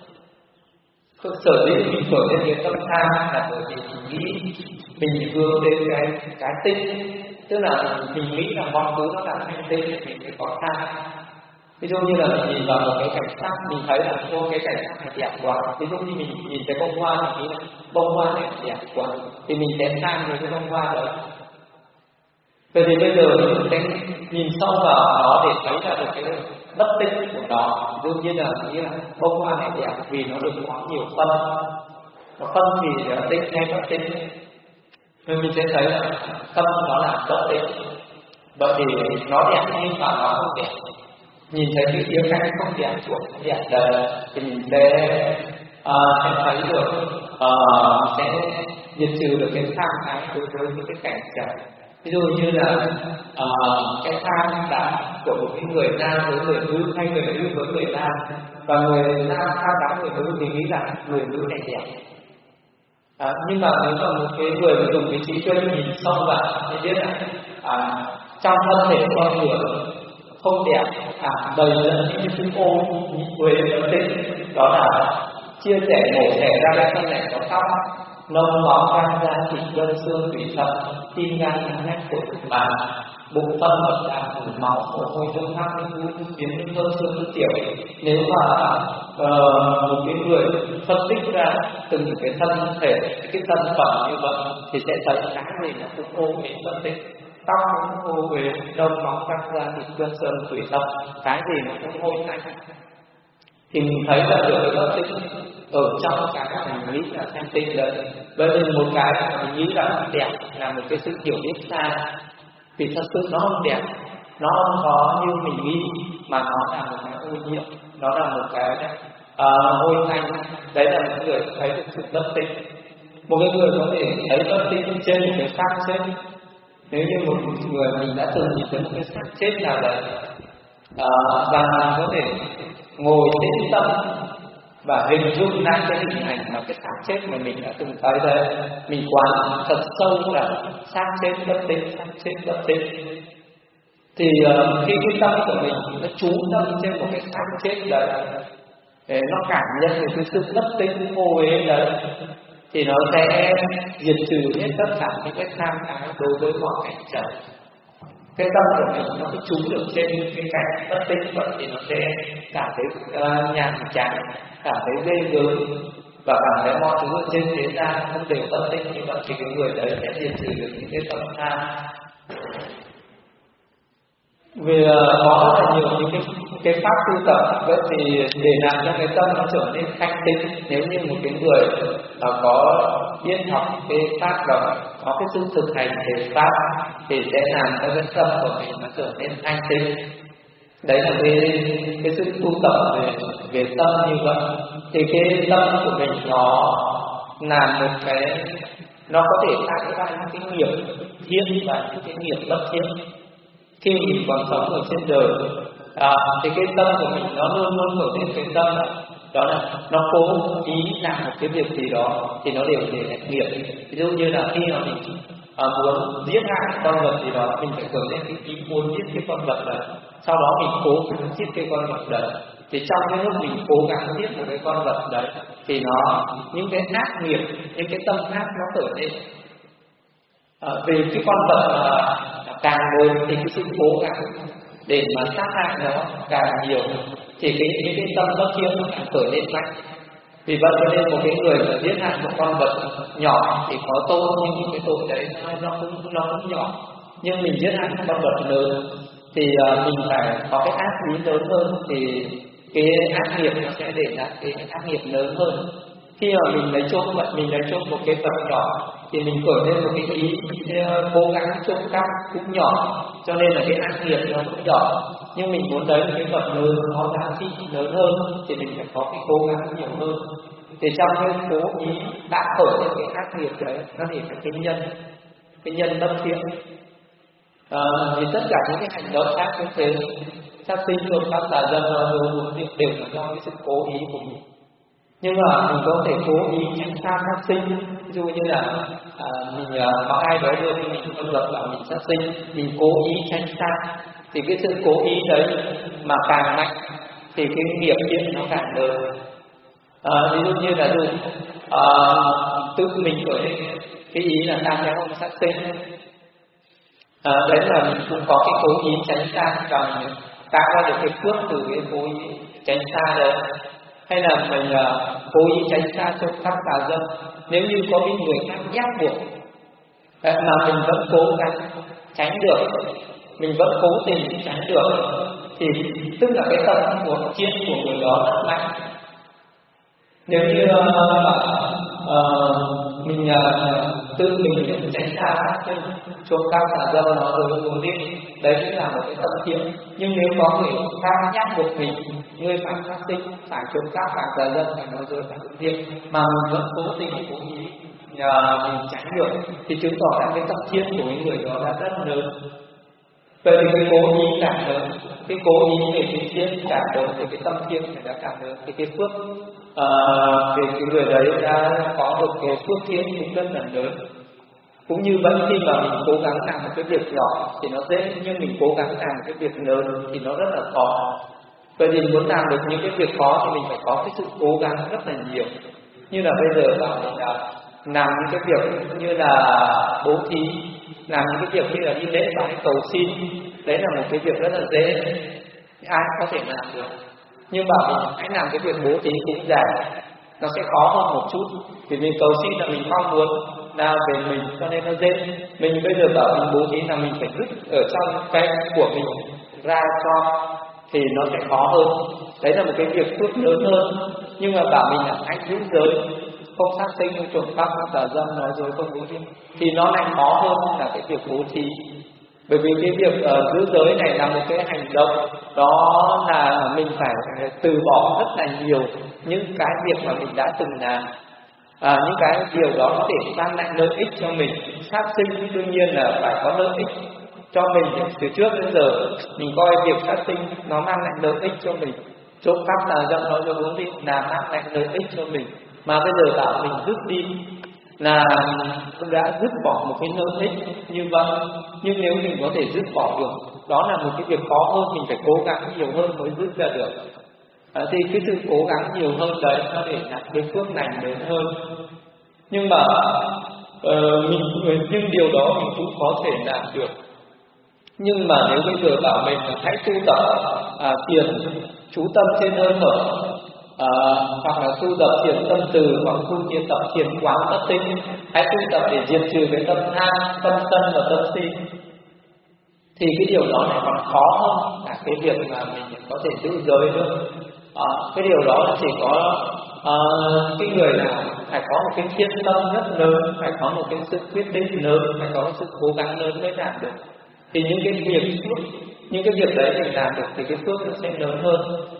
Sở dĩ mình khởi lên cái tâm tham là bởi vì mình nghĩ mình hướng đến cái tinh, tức là mình nghĩ là mọi thứ nó là thanh tinh thì mình mới có tham. Ví dụ như là mình nhìn vào một cái cảnh sắc, mình thấy là cái cảnh sắc này đẹp quá. Ví dụ như mình nhìn thấy bông hoa, mình nghĩ là bông hoa này đẹp quá, thì mình sẽ tham với cái bông hoa đó. Vậy thì bây giờ mình sẽ nhìn sâu vào nó để thấy ra được cái bất tinh của nó. Ví dụ như là nghĩ là bông hoa này đẹp vì nó được có nhiều phân. Nó phân thì tinh hay bất tinh, nên mình sẽ thấy là tâm nó là bất tinh. Vậy thì nó đẹp nhưng mà nó không đẹp. Nhìn thấy cái khía cạnh không đẹp của đẹp đời thì mình sẽ thấy được, sẽ diệt trừ được cái tham ái đối với những cái cảnh trời. Ví dụ như là cái tham đắm của một cái người nam với người nữ, hay người nữ với người nam, và người nam tham đắm người nữ thì nghĩ rằng người nữ này đẹp. Nhưng mà nếu mà một cái người mà dùng cái trí tuệ nhìn sâu vào thì biết là trong thân thể con người không đẹp, đầy dẫn những cái sự ô uế bất tịnh, đó là chia sẻ mổ xẻ ra cái thân này có tóc, nông máu gan da thịt gân xương tủy thận, tim gan nách phổi bàn, bụng phân mật đạm mủ máu mồ hôi nước mắt nước mũi nước miếng nước hơi xương nước tiểu. Nếu mà một cái người phân tích ra từng cái thân thể, cái thân phận như vậy thì sẽ thấy cái gì nó cũng ô uế bất tịnh. Tóc cũng ô uế, nông máu gan da thịt gân xương tủy thận, cái gì nó cũng hôi tanh. Thì mình thấy là được cái bất tịnh ở trong cái mình nghĩ là thanh tịnh đấy. Bởi vì một cái mình nghĩ là đẹp là một cái sự hiểu biết sai, vì thật sự nó không đẹp, nó không có như mình nghĩ, mà nó là một cái ô nhiễm, nó là một cái hôi tanh. Đấy là một người thấy được sự bất tịnh. Một cái người có thể thấy bất tịnh trên một cái xác chết. Nếu như một người mình đã từng nhìn thấy một cái xác chết nào đấy, và mình có thể ngồi tĩnh tâm và hình dung ra cái hình ảnh mà cái xác chết mà mình đã từng thấy đây, mình quán thật sâu là xác chết bất tịnh, xác chết bất tịnh. Thì khi cái tâm của mình nó chú tâm trên một cái xác chết đấy, để nó cảm nhận được cái sự bất tịnh ô uế đấy, thì nó sẽ diệt trừ hết tất cả những cái tham ái đối với mọi cảnh trời. Cái tâm của mình nó cứ trú được trên cái cảnh bất tịnh vậy thì nó sẽ cảm thấy nhàm chán, cảm thấy ghê gớm, và cảm thấy mọi thứ ở trên thế gian không đều bất tịnh như vậy, thì cái người đấy sẽ diệt trừ được những cái tâm tham. Vì có rất là nhiều những cái pháp tu tập. Vậy thì để làm cho cái tâm nó trở nên thanh tịnh, nếu như một cái người có biết học cái pháp đó, có cái sự thực hành về pháp, thì sẽ làm cho cái tâm của mình nó trở nên thanh tịnh. Đấy là cái sự tu tập về tâm như vậy. Thì cái tâm của mình nó làm một cái, nó có thể tạo ra những cái nghiệp thiện và những cái nghiệp bất thiện. Khi mình còn sống ở trên đời, thì cái tâm của mình nó luôn luôn khởi lên cái tâm đó là nó cố ý làm một cái việc gì đó thì nó đều để lại nghiệp. Ví dụ như là khi mà mình muốn giết hại con vật gì đó, mình phải khởi lên cái ý muốn giết cái con vật đấy, sau đó mình cố gắng giết cái con vật đấy. Thì trong cái lúc mình cố gắng giết một cái con vật đấy thì nó những cái ác nghiệp, những cái tâm ác nó khởi lên. Vì cái con vật càng lớn thì cái sự cố gắng để mà sát hại nó càng nhiều, thì những cái tâm bất thiện nó càng khởi lên mạnh. Vì vậy cho nên một cái người mà giết hại một con vật nhỏ thì có tội, nhưng những cái tội đấy nó cũng nhỏ. Nhưng mình giết hại một con vật lớn thì mình phải có cái ác ý lớn hơn, thì cái ác nghiệp nó sẽ để lại cái ác nghiệp lớn hơn. Khi mà mình lấy trộm một cái vật nhỏ thì mình khởi lên một cái ý cố gắng trộm cắp cũng nhỏ, cho nên là cái ác nghiệp nó cũng nhỏ. Nhưng mình muốn lấy một cái vật lớn, nó giá trị lớn hơn thì mình phải có cái cố gắng nhiều hơn. Thì trong cái cố ý đã khởi lên cái ác nghiệp đấy, nó thì phải cái nhân bất thiện. Thì tất cả những cái hành động khác như thế, sát sinh, trộm cắp, tà dâm, đều là do cái sự cố ý của mình. Nhưng mà mình có thể cố ý tránh xa sát sinh. Ví dụ như là mình có ai đó đưa mình không lập là mình sát sinh, mình cố ý tránh xa, thì cái sự cố ý đấy mà càng mạnh thì cái nghiệp thiện nó càng lớn. Ví dụ như là tự mình khởi lên cái ý là ta sẽ không sát sinh, đấy là mình cũng có cái cố ý tránh xa và mình tạo ra được cái phước từ cái cố ý tránh xa đấy. Hay là mình cố ý tránh xa trộm cắp tà dâm, nếu như có những người khác ép buộc mà mình vẫn cố gắng tránh được, mình vẫn cố tình tránh được, thì tức là cái tâm của chiết của người đó rất mạnh. Nếu như mình tự mình tránh xa trộm cắp tà dâm nó rồi uống rượu, đấy cũng là một cái tâm thiện. Nhưng nếu có người khác nhắc buộc mình, ngươi phải sát sinh, phải trộm cắp, phải tà dâm, phải nói dối, phải uống rượu, mà mình vẫn cố tình cố ý mình tránh được, thì chứng tỏ là cái tâm thiện của cái người đó đã rất lớn. Vậy thì cái cố ý càng lớn, cái cố ý về cái thiện càng lớn, thì cái tâm thiện này đã càng lớn, thì cái phước về cái người đấy đã có được cái phước thiện cũng rất là lớn. Cũng như vậy, khi mà mình cố gắng làm một cái việc nhỏ thì nó dễ, nhưng mình cố gắng làm một cái việc lớn thì nó rất là khó. Vậy thì muốn làm được những cái việc khó thì mình phải có cái sự cố gắng rất là nhiều. Như là bây giờ bảo mình làm những cái việc như là bố thí, làm những cái việc như là đi lễ bái cầu xin, đấy là một cái việc rất là dễ, ai có thể làm được. Nhưng bảo mình hãy làm cái việc bố thí cũng dài, nó sẽ khó hơn một chút, vì mình cầu xin là mình mong muốn là về mình, cho nên nó dễ. Mình bây giờ bảo mình bố thí là mình phải dứt ở trong cái của mình ra cho, thì nó sẽ khó hơn. Đấy là một cái việc phước lớn hơn. Nhưng mà bảo mình là hãy giữ giới, không sát sinh, trộm cắp, tà dâm, nói dối, không bố thí, thì nó lại khó hơn là cái việc bố thí. Bởi vì cái việc giữ giới này là một cái hành động, đó là mình phải từ bỏ rất là nhiều những cái việc mà mình đã từng làm. Những cái điều đó có thể mang lại lợi ích cho mình. Sát sinh đương nhiên là phải có lợi ích cho mình. Từ trước đến giờ mình coi việc sát sinh nó mang lại lợi ích cho mình, trộm cắp tà dâm nói dối uống rượu là mang lại lợi ích cho mình. Mà bây giờ bảo mình dứt đi là đã dứt bỏ một cái lợi ích như vậy. Nhưng nếu mình có thể dứt bỏ được, đó là một cái việc khó hơn, mình phải cố gắng nhiều hơn mới dứt ra được. Thì cái sự cố gắng nhiều hơn đấy nó để đạt cái phước lành lớn hơn. Nhưng mà nhưng điều đó mình cũng có thể làm được. Nhưng mà nếu bây giờ bảo mình là hãy tu tập thiền chú tâm trên hơi thở, hoặc là tu tập thiền tâm từ, hoặc tu tập thiền quán tất tinh, hãy tu tập để diệt trừ cái tâm tham, tâm sân và tâm si, thì cái điều đó lại còn khó hơn là cái việc mà mình có thể giữ giới nữa. Cái điều đó là chỉ có cái người nào phải có một cái thiên tâm rất lớn, phải có một cái sự quyết định lớn, phải có sự cố gắng lớn mới làm được. Thì những cái việc đấy mình làm được thì cái phước nó sẽ lớn hơn.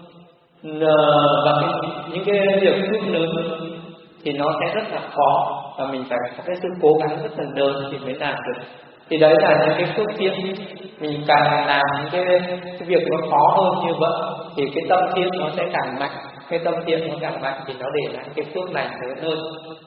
Và những cái việc phước lớn thì nó sẽ rất là khó, và mình phải có cái sự cố gắng rất là lớn thì mới làm được. Thì đấy là những cái phước thiện. Mình càng làm những cái việc nó khó hơn như vậy thì cái tâm thiện nó sẽ càng mạnh. Cái tâm thiện nó càng mạnh thì nó để lại cái phước lành lớn hơn.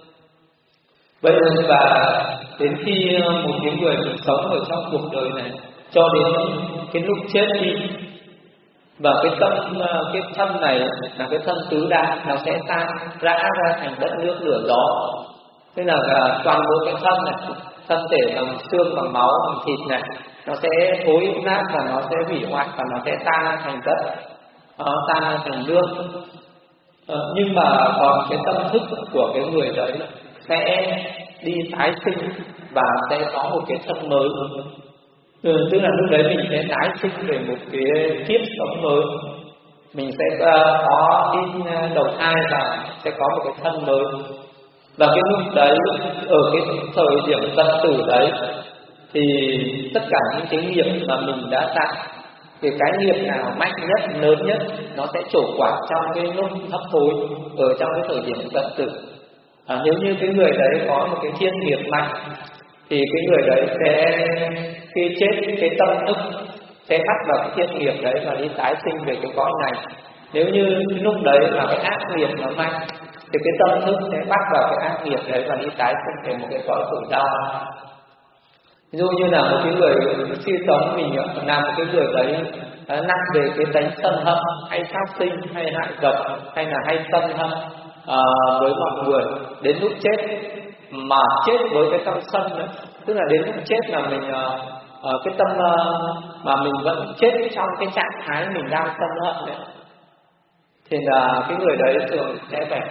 Vậy và đến khi một cái người mình sống ở trong cuộc đời này cho đến cái lúc chết đi, và cái thân này là cái thân tứ đại, nó sẽ tan rã ra thành đất nước lửa gió. Thế là toàn bộ cái thân này, thân thể bằng xương, bằng máu, bằng thịt này, nó sẽ thối nát và nó sẽ hủy hoại và nó sẽ tan ra thành đất, tan ra thành nước. Nhưng mà còn cái tâm thức của cái người đấy sẽ đi tái sinh và sẽ có một cái thân mới. Tức là lúc đấy mình sẽ tái sinh về một cái kiếp sống mới. Mình sẽ có đi đầu thai và sẽ có một cái thân mới. Và cái lúc đấy, ở cái thời điểm tận tử đấy, thì tất cả những cái nghiệp mà mình đã tạo thì cái nghiệp nào mạnh nhất, lớn nhất nó sẽ trổ quả trong cái lúc hấp hối, ở trong cái thời điểm tận tử. Nếu như cái người đấy có một cái thiên nghiệp mạnh thì cái người đấy sẽ khi chết cái tâm thức sẽ bắt vào cái thiên nghiệp đấy và đi tái sinh về cái cõi này. Nếu như cái lúc đấy là cái ác nghiệp nó mạnh thì cái tâm thức sẽ bắt vào cái ác nghiệp đấy và đi tái sinh về một cái cõi khổ đau. Ví dụ như là một cái người khi sống mình làm một cái người đấy nặng về cái tánh sân hận, hay sát sinh, hay hại vật, hay là hay sân hận với mọi người, đến lúc chết mà chết với cái tâm sân nữa, tức là đến lúc chết là mình cái tâm mà mình vẫn chết trong cái trạng thái mình đang sân hận đấy, thì là cái người đấy thường sẽ phải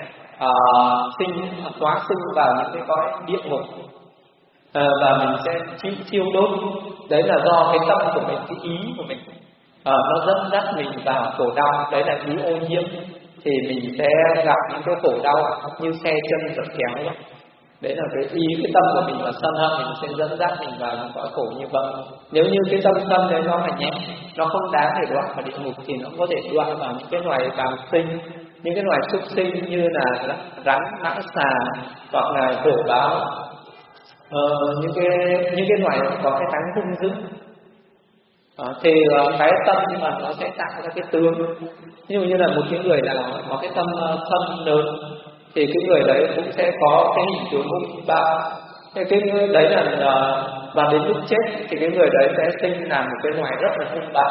hóa sinh vào những cái cõi địa ngục, và mình sẽ thiêu đốt. Đấy là do cái tâm của mình, cái ý của mình nó dẫn dắt mình vào khổ đau. Đấy là ý ô nhiễm, thì mình sẽ gặp những cái khổ đau như xe chân giật kéo vậy. Đấy là cái ý, cái tâm của mình mà sân hận mình sẽ dẫn dắt mình vào những cõi khổ như vậy. Nếu như cái tâm sân đấy nó là nhẹ, nó không đáng để đoạn vào địa ngục, thì nó có thể đoạn vào những cái loài bào sinh, những cái loài súc sinh như là rắn, mã xà, hoặc là hổ báo, những cái loài có cái tánh hung dữ. Thì cái tâm mà nó sẽ tạo ra cái tướng. Nhưng như là một cái người nào có cái tâm sân lớn thì cái người đấy cũng sẽ có cái hình tướng hung bạo. Cái đấy là và đến lúc chết thì cái người đấy sẽ sinh làm một cái loài rất là hung bạo.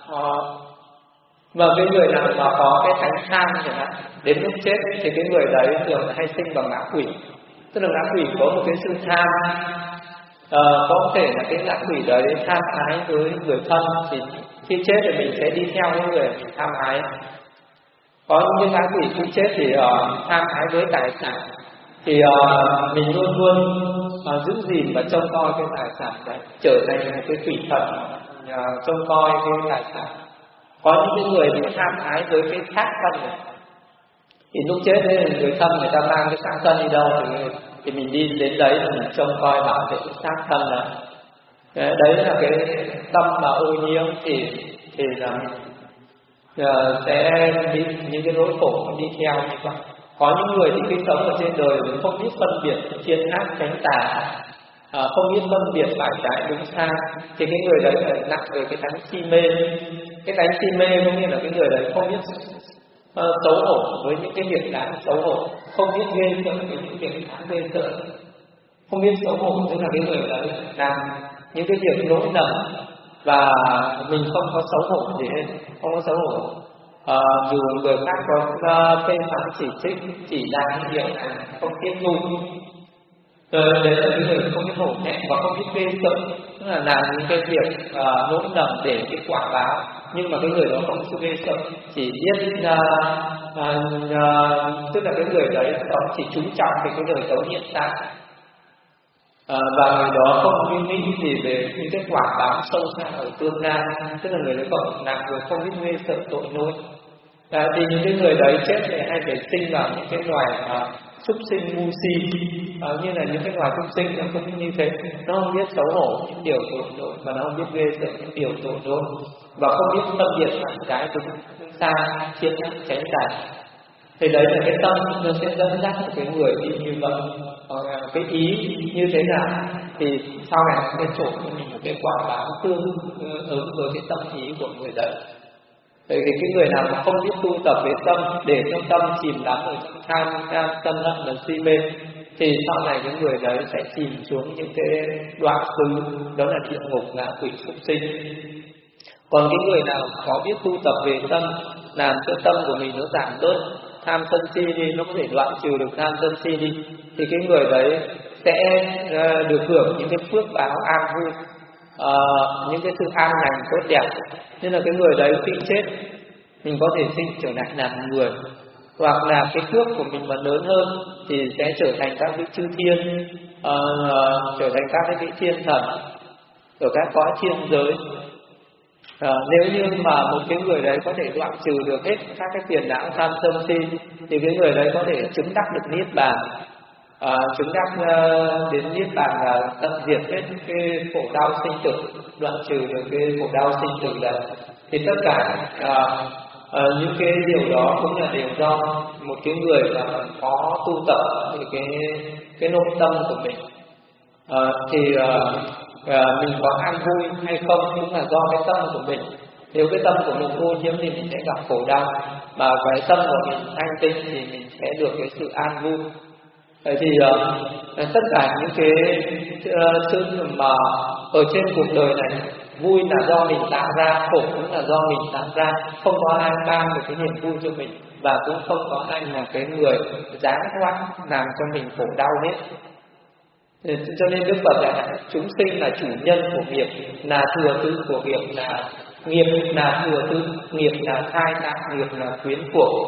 Và cái người nào mà có cái tánh tham chẳng hạn, đến lúc chết thì cái người đấy thường hay sinh bằng ngã quỷ. Tức là ngã quỷ có một cái sự tham, có thể là cái ngã quỷ đấy tham ái với người thân, thì khi chết thì mình sẽ đi theo cái người mình tham ái. Có những ngã quỷ khi chết thì tham ái với tài sản, thì mình luôn luôn giữ gìn và trông coi cái tài sản đấy, trở thành một cái quỷ thần trông coi cái tài sản. Có những cái người bị tham ái với cái xác thân này, thì lúc chết đấy người thân người ta mang cái xác thân đi đâu thì mình đi đến đấy mình trông coi bảo vệ cái xác thân này. Đấy là cái tâm mà ô nhiễm, thì là mình sẽ bị những cái nỗi khổ đi theo như vậy. Có những người thì khi sống ở trên đời không biết phân biệt thiên ác chánh tà, không biết phân biệt phải trái đúng sai, thì cái người đấy phải nặng về cái tánh si mê. Cái tánh si mê có nghĩa là cái người đấy không biết xấu hổ với những cái việc đáng xấu hổ, không biết ghê sợ với những việc đáng ghê sợ. Không biết xấu hổ tức là cái người đấy làm những cái việc lỗi lầm và mình không có xấu hổ gì hết, không có xấu hổ. Dù người khác có phê phán chỉ trích, chỉ ra những điều là không tiếp thu. Đấy là cái người không biết hổ thẹn và không biết ghê sợ, tức là làm những cái việc lỗi lầm để cái quả báo. Nhưng mà cái người đó không có ghê sợ, chỉ biết tức là cái người đấy chỉ chú trọng về cái đời sống hiện tại, và người đó không nghĩ gì về những cái quả báo sâu xa ở tương lai. Tức là người đấy còn là người không biết ghê sợ tội lỗi. Thì những cái người đấy chết thì hay phải sinh vào những cái loài súc sinh ngu si, như là những cái loài súc sinh nó không như thế, nó không biết xấu hổ những điều tội lỗi, và nó không biết ghê sợ những điều tội lỗi, và không biết phân biệt phản trái đúng sai, thiên ác chánh tà. Thì đấy là cái tâm nó sẽ dẫn dắt một cái người đi như vậy. Cái ý như thế nào thì sau này nó sẽ trổ cho mình một cái quả báo tương ứng với cái tâm ý của người đấy. Vậy thì cái người nào mà không biết tu tập với tâm, để cho tâm chìm đắm ở trong tham, sân hận và si mê, thì sau này cái người đấy sẽ chìm xuống những cái đoạn xứ, đó là địa ngục, ngạ quỷ, súc sinh. Còn cái người nào có biết tu tập về tâm, làm cho tâm của mình nó giảm bớt tham sân si đi, nó có thể đoạn trừ được tham sân si đi, thì cái người đấy sẽ được hưởng những cái phước báo an vui, những cái sự an lành tốt đẹp. Nên là cái người đấy khi chết mình có thể sinh trở lại làm người, hoặc là cái phước của mình mà lớn hơn thì sẽ trở thành các vị chư thiên, trở thành các cái vị thiên thần ở các cõi thiên giới. Nếu như mà một cái người đấy có thể đoạn trừ được hết các cái phiền não tham sân si, thì cái người đấy có thể chứng đắc được niết bàn, chứng đắc đến niết bàn là tận diệt hết cái khổ đau sinh tử, đoạn trừ được cái khổ đau sinh tử này. Thì tất cả những cái điều đó cũng là đều do một cái người mà có tu tập thì cái nội tâm của mình. Mình có an vui hay không cũng là do cái tâm của mình. Nếu cái tâm của mình ô nhiễm thì mình sẽ gặp khổ đau, mà cái tâm của mình thanh tịnh thì mình sẽ được cái sự an vui. Vậy thì tất cả những cái sự mà ở trên cuộc đời này, vui là do mình tạo ra, khổ cũng là do mình tạo ra. Không có ai ban được cái niềm vui cho mình, và cũng không có ai là cái người giáng thoát làm cho mình khổ đau hết. Cho nên Đức Phật là chúng sinh là chủ nhân của nghiệp, là thừa tự của nghiệp, là nghiệp là thừa tự, nghiệp là thai nạn, nghiệp là quyến thuộc.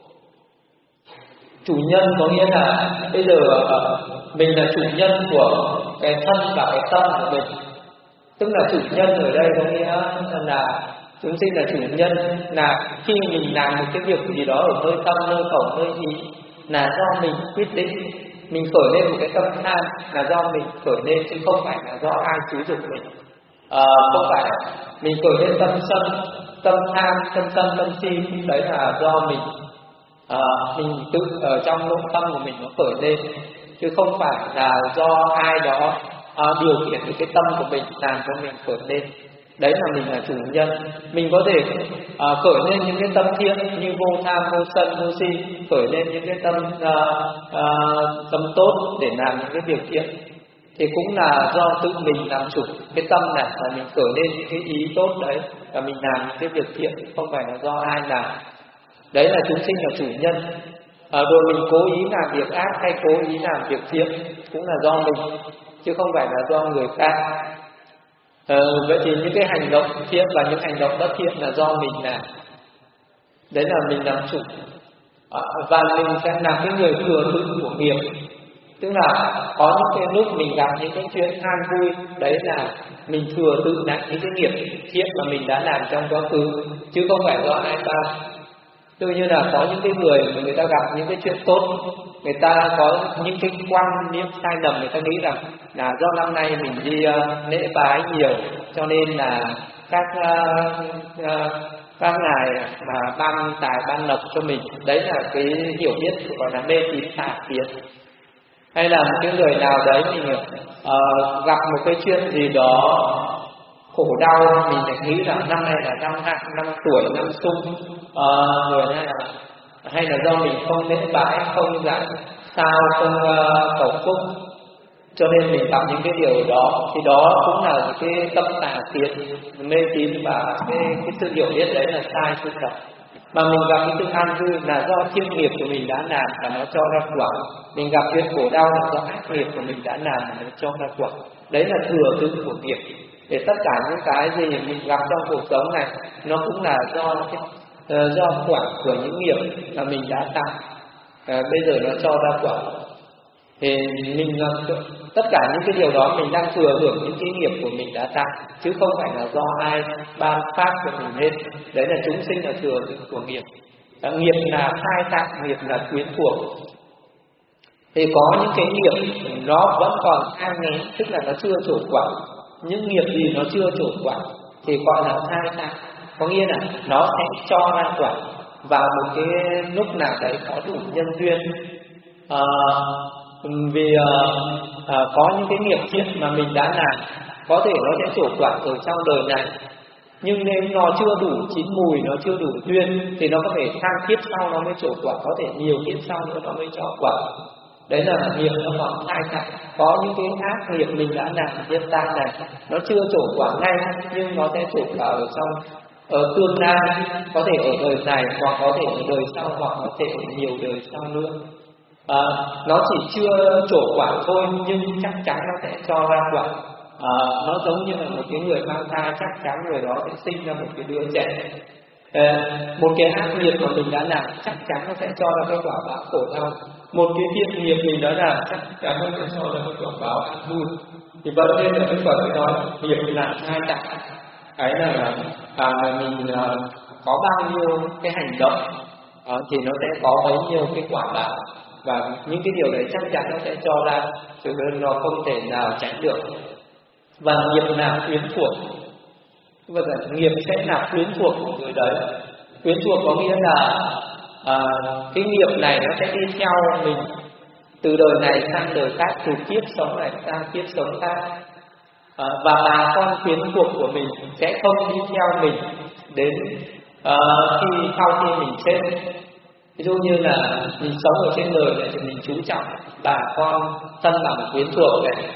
Chủ nhân có nghĩa là bây giờ mình là chủ nhân của cái thân và cái tâm của mình. Tức là chủ nhân ở đây có nghĩa là chúng sinh là chủ nhân, là khi mình làm một cái việc gì đó ở nơi tâm, nơi khẩu, nơi ý là do mình quyết định. Mình khởi lên một cái tâm tham là do mình khởi lên, chứ không phải là do ai xúi giục mình. Không phải mình khởi lên tâm sân, tâm tham, tâm sân, tâm si, đấy là do mình tự ở trong nội tâm của mình nó khởi lên, chứ không phải là do ai đó điều khiển cái tâm của mình làm cho mình khởi lên. Đấy là mình là chủ nhân. Mình có thể khởi lên những cái tâm thiện như vô tham, vô sân, vô si, khởi lên những cái tâm tốt để làm những cái việc thiện, thì cũng là do tự mình làm chủ cái tâm này, và mình khởi lên những cái ý tốt đấy và mình làm những cái việc thiện, không phải là do ai làm. Đấy là chúng sinh là chủ nhân. Rồi mình cố ý làm việc ác hay cố ý làm việc thiện cũng là do mình, chứ không phải là do người khác. Vậy thì những cái hành động thiện và những hành động bất thiện là do mình làm. Đấy là mình làm chủ. Và mình sẽ làm cái người thừa tự của nghiệp. Tức là có những cái lúc mình gặp những cái chuyện an vui, đấy là mình thừa tự lại những cái nghiệp thiện mà mình đã làm trong quá khứ, chứ không phải do ai ban. Tự như là có những cái người ta gặp những cái chuyện tốt, người ta có những cái quan niệm sai lầm, người ta nghĩ rằng là do năm nay mình đi lễ bái nhiều, cho nên là các ngài mà ban tài ban lộc cho mình. Đấy là cái hiểu biết gọi là mê tín tà kiến. Hay là một cái người nào đấy mình gặp một cái chuyện gì đó khổ đau, mình lại nghĩ rằng năm nay là năm hạn, năm tuổi, năm xung, hay là do mình không lễ bái, không giảng sao, không cầu phúc, cho nên mình gặp những cái điều đó. Thì đó cũng là cái tâm tà kiến, mê tín, và cái sự hiểu biết đấy là sai sự thật. Mà mình gặp cái sự an vui là do thiên nghiệp của mình đã làm và nó cho ra quả. Mình gặp chuyện khổ đau là do ác nghiệp của mình đã làm và nó cho ra quả. Đấy là thừa tự của nghiệp. Để tất cả những cái gì mình gặp trong cuộc sống này, nó cũng là do quả của những nghiệp mà mình đã tạo. Bây giờ nó cho ra quả. Thì mình tất cả những cái điều đó mình đang thừa hưởng những cái nghiệp của mình đã tạo, chứ không phải là do ai ban phát cho mình hết. Đấy là chúng sinh là thừa hưởng của nghiệp. Nghiệp là thai tạng, nghiệp là quyến thuộc. Thì có những cái nghiệp nó vẫn còn than nghén, tức là nó chưa trổ quả. Những nghiệp gì nó chưa trổ quả thì gọi là thai tạng, có nghĩa là nó sẽ cho ra quả vào một cái lúc nào đấy có đủ nhân duyên. Vì có những cái nghiệp thiện mà mình đã làm, có thể nó sẽ trổ quả ở trong đời này, nhưng nếu nó chưa đủ chín mùi, nó chưa đủ duyên, thì nó có thể sang kiếp sau nó mới trổ quả, có thể nhiều kiếp sau nữa nó mới cho quả. Đấy là nghiệp nó còn thai tạng. Có những cái ác nghiệp mình đã làm hiện tại này, nó chưa trổ quả ngay, nhưng nó sẽ trổ quả ở tương lai, có thể ở đời này, hoặc có thể ở đời sau, hoặc có thể ở nhiều đời sau nữa. Nó chỉ chưa trổ quả thôi, nhưng chắc chắn nó sẽ cho ra quả. Nó giống như là một cái người mang thai, chắc chắn người đó sẽ sinh ra một cái đứa trẻ. Một cái ác nghiệp mà mình đã làm chắc chắn nó sẽ cho ra cái quả báo khổ đau. Một cái thiện nghiệp mình đã làm chắc chắn nó sẽ cho ra cái quả báo an vui. Thì vậy nên là cái Phật nói nghiệp là thai tạng. Cái là mình có bao nhiêu cái hành động thì nó sẽ có bấy nhiêu cái quả báo. Và những cái điều đấy chắc chắn nó sẽ cho ra, chứ nó không thể nào tránh được. Và nghiệp là quyến thuộc. Và nghiệp sẽ là quyến thuộc của người đấy. Quyến thuộc có nghĩa là cái nghiệp này nó sẽ đi theo mình từ đời này sang đời khác, từ kiếp sống này sang kiếp sống khác. Và bà con quyến thuộc của mình sẽ không đi theo mình đến sau khi mình chết. Ví dụ như là mình sống ở trên đời này thì mình chú trọng bà con thân bằng quyến thuộc này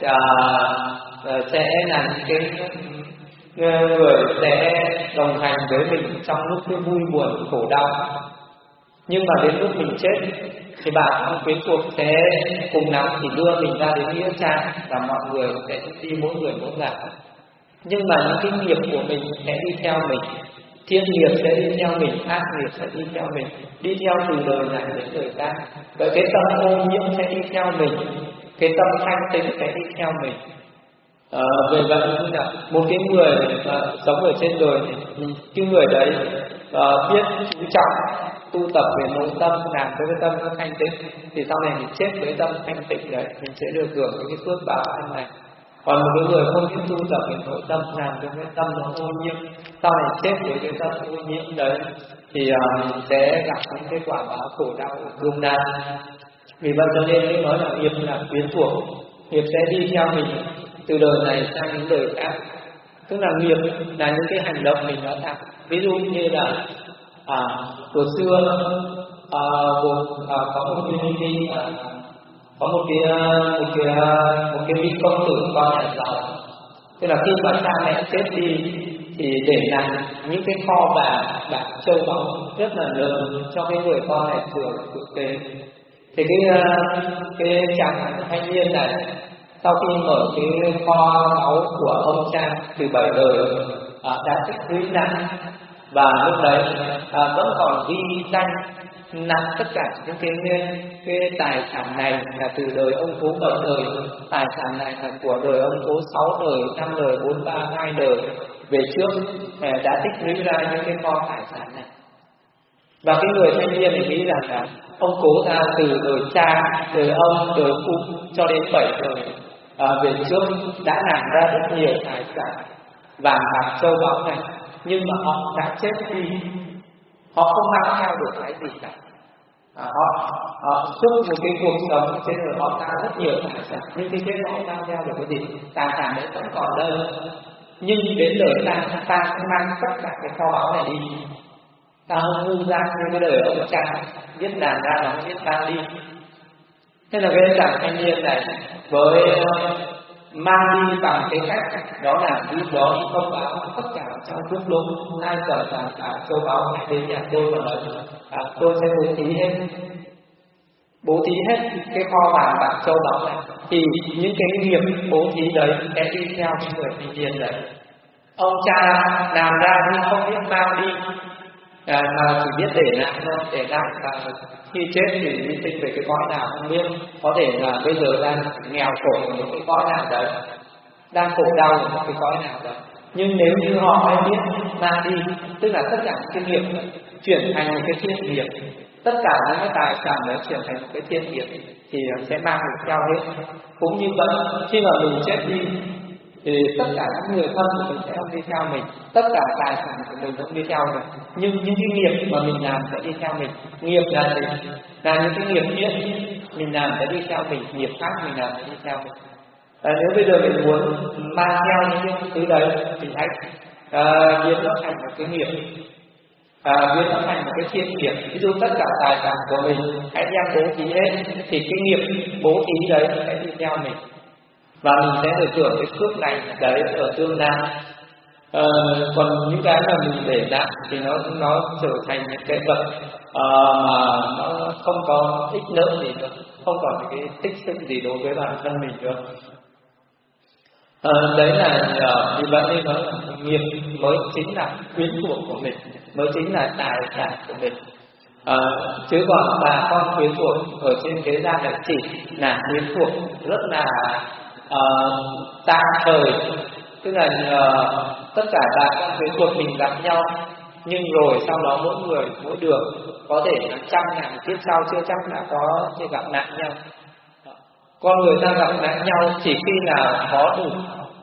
sẽ là những cái người sẽ đồng hành với mình trong lúc cái vui buồn khổ đau. Nhưng mà đến lúc mình chết thì bà con quyến thuộc sẽ cùng lắm thì đưa mình ra đến nghĩa trang và mọi người sẽ đi mỗi người mỗi ngả. Nhưng mà những cái nghiệp của mình sẽ đi theo mình, thiên nghiệp sẽ đi theo mình, ác nghiệp sẽ đi theo mình, đi theo từ đời này đến đời khác. Vậy cái tâm ô nhiễm sẽ đi theo mình, cái tâm thanh tịnh sẽ đi theo mình. Về vậy như là một cái người sống ở trên đời thì cái người đấy biết chú trọng tu tập về nội tâm, làm cho cái tâm nó thanh tịnh, thì sau này mình chết với tâm thanh tịnh đấy, mình sẽ được hưởng những cái phước báo thân này. Còn một cái người không biết tu tập về nội tâm, làm cho cái tâm nó ô nhiễm, sau này chết với cái tâm ô nhiễm đấy thì mình sẽ gặp những cái quả báo khổ đau ở tương lai. Vì vậy cho nên mới nói là nghiệp là quyến thuộc, nghiệp sẽ đi theo mình từ đời này sang những đời khác. Tức là nghiệp là những cái hành động mình đã làm. Ví dụ như là hồi xưa có một cái vị công tử con nhà giàu. Tức là khi mà cha mẹ chết đi thì để làm những cái kho bạc châu báu rất là lớn cho cái người con này thừa kế. Thì cái chàng thanh niên này sau khi mở cái kho báu của ông cha từ 7 đời đã tích lũy lại, và lúc đấy vẫn còn ghi danh nặng tất cả những cái tài sản này là từ đời ông cố 7 đời, tài sản này là của đời ông cố 6 đời, 5 đời, 4, 3, 2 đời về trước đã tích lũy ra những cái kho tài sản này. Và cái người thanh niên thì nghĩ rằng là ông cố ta từ đời cha, đời ông, đời phụ cho đến 7 đời về trước đã làm ra rất nhiều tài sản vàng bạc châu báu này, nhưng mà họ đã chết đi, họ không mang theo được cái gì cả. Họ suốt một cái cuộc sống trên đời họ ta rất nhiều tài sản, nhưng khi chết họ mang theo được cái gì? Tài sản đấy vẫn còn đây, nhưng đến đời ta sẽ mang tất cả cái kho báu này đi. Ta không ngu ra như cái đời ông cha biết làm ra nó biết mang đi. Thế là cái chàng thanh niên này với mang đi bằng cái cách đó là lúc đó đi thông báo tất cả trong quốc lộ ai cần cả châu báu này đến nhà tôi, và nói tôi sẽ bố thí hết cái kho vàng bạc châu báu này. Thì những cái nghiệp bố thí đấy sẽ đi theo những người thanh niên đấy. Ông cha làm ra nhưng không biết mang đi, mà chỉ biết để lại thôi, để lại và khi chết thì đi sinh về cái cõi nào không biết. Có thể là bây giờ đang nghèo khổ ở một cái cõi nào đấy, đang khổ đau ở một cái cõi nào đấy. Nhưng nếu như họ hay biết mang đi, tức là tất cả cái nghiệp chuyển thành một cái thiên nghiệp, tất cả những cái tài sản đấy chuyển thành một cái thiên nghiệp thì sẽ mang được theo hết. Cũng như vậy, khi mà mình chết đi thì tất cả các người thân của mình sẽ không đi theo mình, tất cả tài sản của mình cũng đi theo mình, nhưng những cái nghiệp mà mình làm sẽ đi theo mình. Nghiệp là gì? Là những cái nghiệp thiện mình làm sẽ đi theo mình, nghiệp khác mình làm sẽ đi theo mình. Nếu bây giờ mình muốn mang theo những cái thứ đấy thì hãy biến nó thành một cái nghiệp, biến nó thành một cái thiên nghiệp. Ví dụ tất cả tài sản của mình hãy đem bố thí hết, thì cái nghiệp bố thí đấy sẽ đi theo mình, và mình sẽ được hưởng cái phước lành đấy ở tương lai. Còn những cái mà mình để lại thì nó trở thành những cái vật mà nó không có ích lợi gì nữa, không còn cái tích sự gì đối với bản thân mình nữa. Đấy là vì vậy nên nói là nghiệp mới chính là quyến thuộc của mình, mới chính là tài sản của mình. Chứ còn bà con quyến thuộc ở trên thế gian là chỉ là quyến thuộc rất là tạm thời, tức là tất cả bà con quyến thuộc mình gặp nhau, nhưng rồi sau đó mỗi người mỗi đường, có thể là 100.000 kiếp sau chưa chắc đã có thể gặp lại nhau. Con người ta gặp lại nhau chỉ khi nào có đủ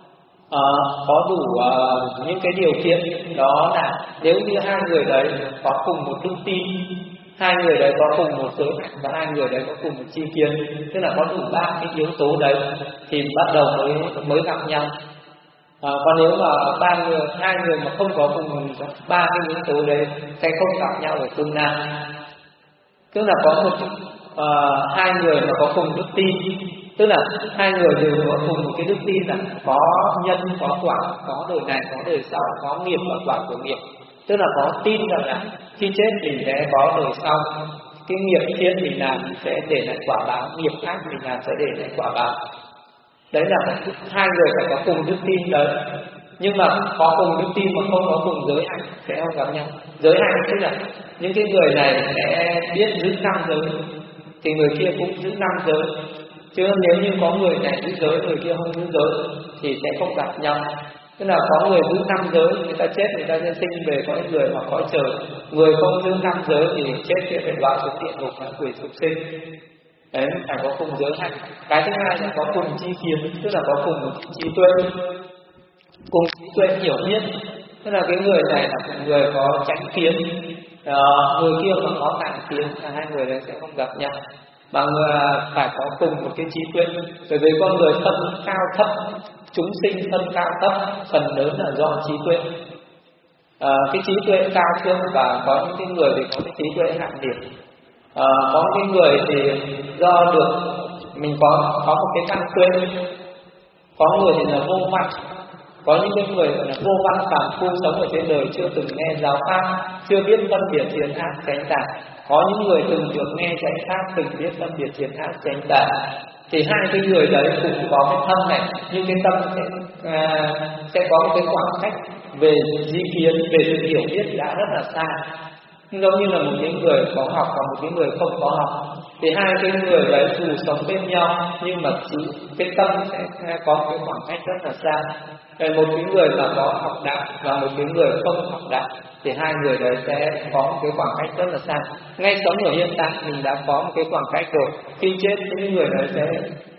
có đủ những cái điều kiện, đó là nếu như hai người đấy có cùng một đức tin, hai người đấy có cùng một giới hạnh và hai người đấy có cùng một chi kiến, tức là có đủ ba cái yếu tố đấy thì bắt đầu mới gặp nhau. Còn nếu mà hai người mà không có cùng ba cái yếu tố đấy sẽ không gặp nhau ở tương lai. Tức là có hai người mà có cùng đức tin, tức là hai người đều có cùng một cái đức tin là có nhân có quả, có đời này có đời sau, có nghiệp và quả của nghiệp. Tức là có tin rằng là khi chết mình sẽ có đời sau, cái nghiệp thiện mình làm sẽ để lại quả báo, nghiệp ác mình làm sẽ để lại quả báo. Đấy là hai người phải có cùng đức tin đấy. Nhưng mà có cùng đức tin mà không có cùng giới hạnh sẽ không gặp nhau. Giới hạnh tức là những cái người này sẽ biết giữ 5 giới thì người kia cũng giữ 5 giới. Chứ nếu như có người này giữ giới, người kia không giữ giới thì sẽ không gặp nhau. Tức là có người giữ 5 giới, người ta chết người ta sẽ sinh về cõi người hoặc cõi trời. Người không giữ 5 giới thì chết sẽ phải đọa xuống địa ngục và quỷ súc sinh. Đấy, phải có cùng giới hạnh. Cái thứ hai là có cùng chi kiến, tức là có cùng một trí tuệ. Cùng trí tuệ hiểu biết, tức là cái người này là một người có chánh kiến, người kia mà có tà kiến, là hai người đấy sẽ không gặp nhau. Mà phải có cùng một cái trí tuệ, bởi vì con người thân cao thấp, chúng sinh thân cao thấp phần lớn là do trí tuệ. Cái trí tuệ cao thượng và có những cái người thì có cái trí tuệ hạng điểm. Có cái người thì do được mình có một cái năng tuệ, có người thì là vô văn, có những cái người là vô văn phàm phu sống ở trên đời chưa từng nghe giáo pháp, chưa biết phân biệt thiện ác chánh tà. Có những người từng được nghe chánh pháp, từng biết phân biệt thiện ác chánh tà. Thì hai cái người đấy cũng có cái thân này, nhưng cái tâm sẽ có một cái khoảng cách về di kiến, về sự hiểu biết đã rất là xa. Giống như là một cái người có học và một cái người không có học, thì hai cái người đấy dù sống bên nhau nhưng mà cái tâm sẽ có một cái khoảng cách rất là xa. Một cái người mà có học đạo và một cái người không học đạo thì hai người đấy sẽ có một cái khoảng cách rất là xa. Ngay sống ở hiện tại mình đã có một cái khoảng cách rồi, khi chết những người đấy sẽ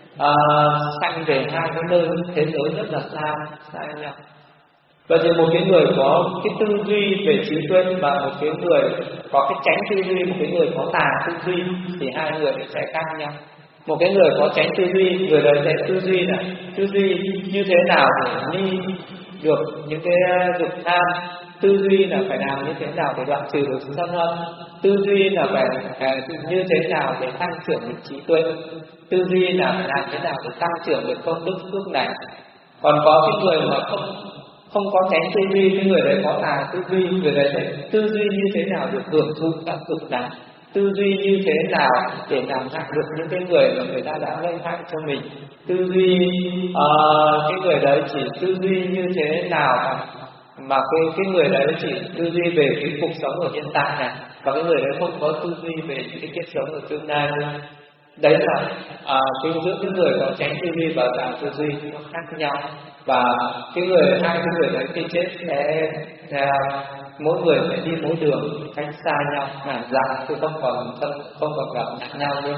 sanh về hai cái nơi thế giới rất là xa nhau. Và thì một cái người có cái tư duy về trí tuệ và một cái người có cái tránh tư duy, một cái người có tà tư duy thì hai người sẽ khác nhau. Một cái người có tránh tư duy, người đời sẽ tư duy như thế nào để ly được những cái dục tham, tư duy là phải làm như thế nào để đoạn trừ được sự sân hận, tư duy là phải như thế nào để tăng trưởng được trí tuệ, tư duy là phải làm thế nào để tăng trưởng được công đức phước này. Còn có cái người mà không có tránh tư duy, cái người đấy có tà tư duy, người đấy sẽ tư duy như thế nào được hưởng thụ các dục này, tư duy như thế nào để làm hại được những cái người mà người ta đã gây hại cho mình, tư duy cái người đấy chỉ tư duy như thế nào mà cái người đấy chỉ tư duy về cái cuộc sống ở hiện tại này, và cái người đấy không có tư duy về những cái kiếp sống ở tương lai nữa. Đấy là cái giữa cái người có tránh tư duy và tà tư duy nó khác nhau. Và hai cái người đấy khi chết sẽ mỗi người sẽ đi mỗi đường cách xa nhau, ngả dạng chứ không còn gặp lại nhau nữa.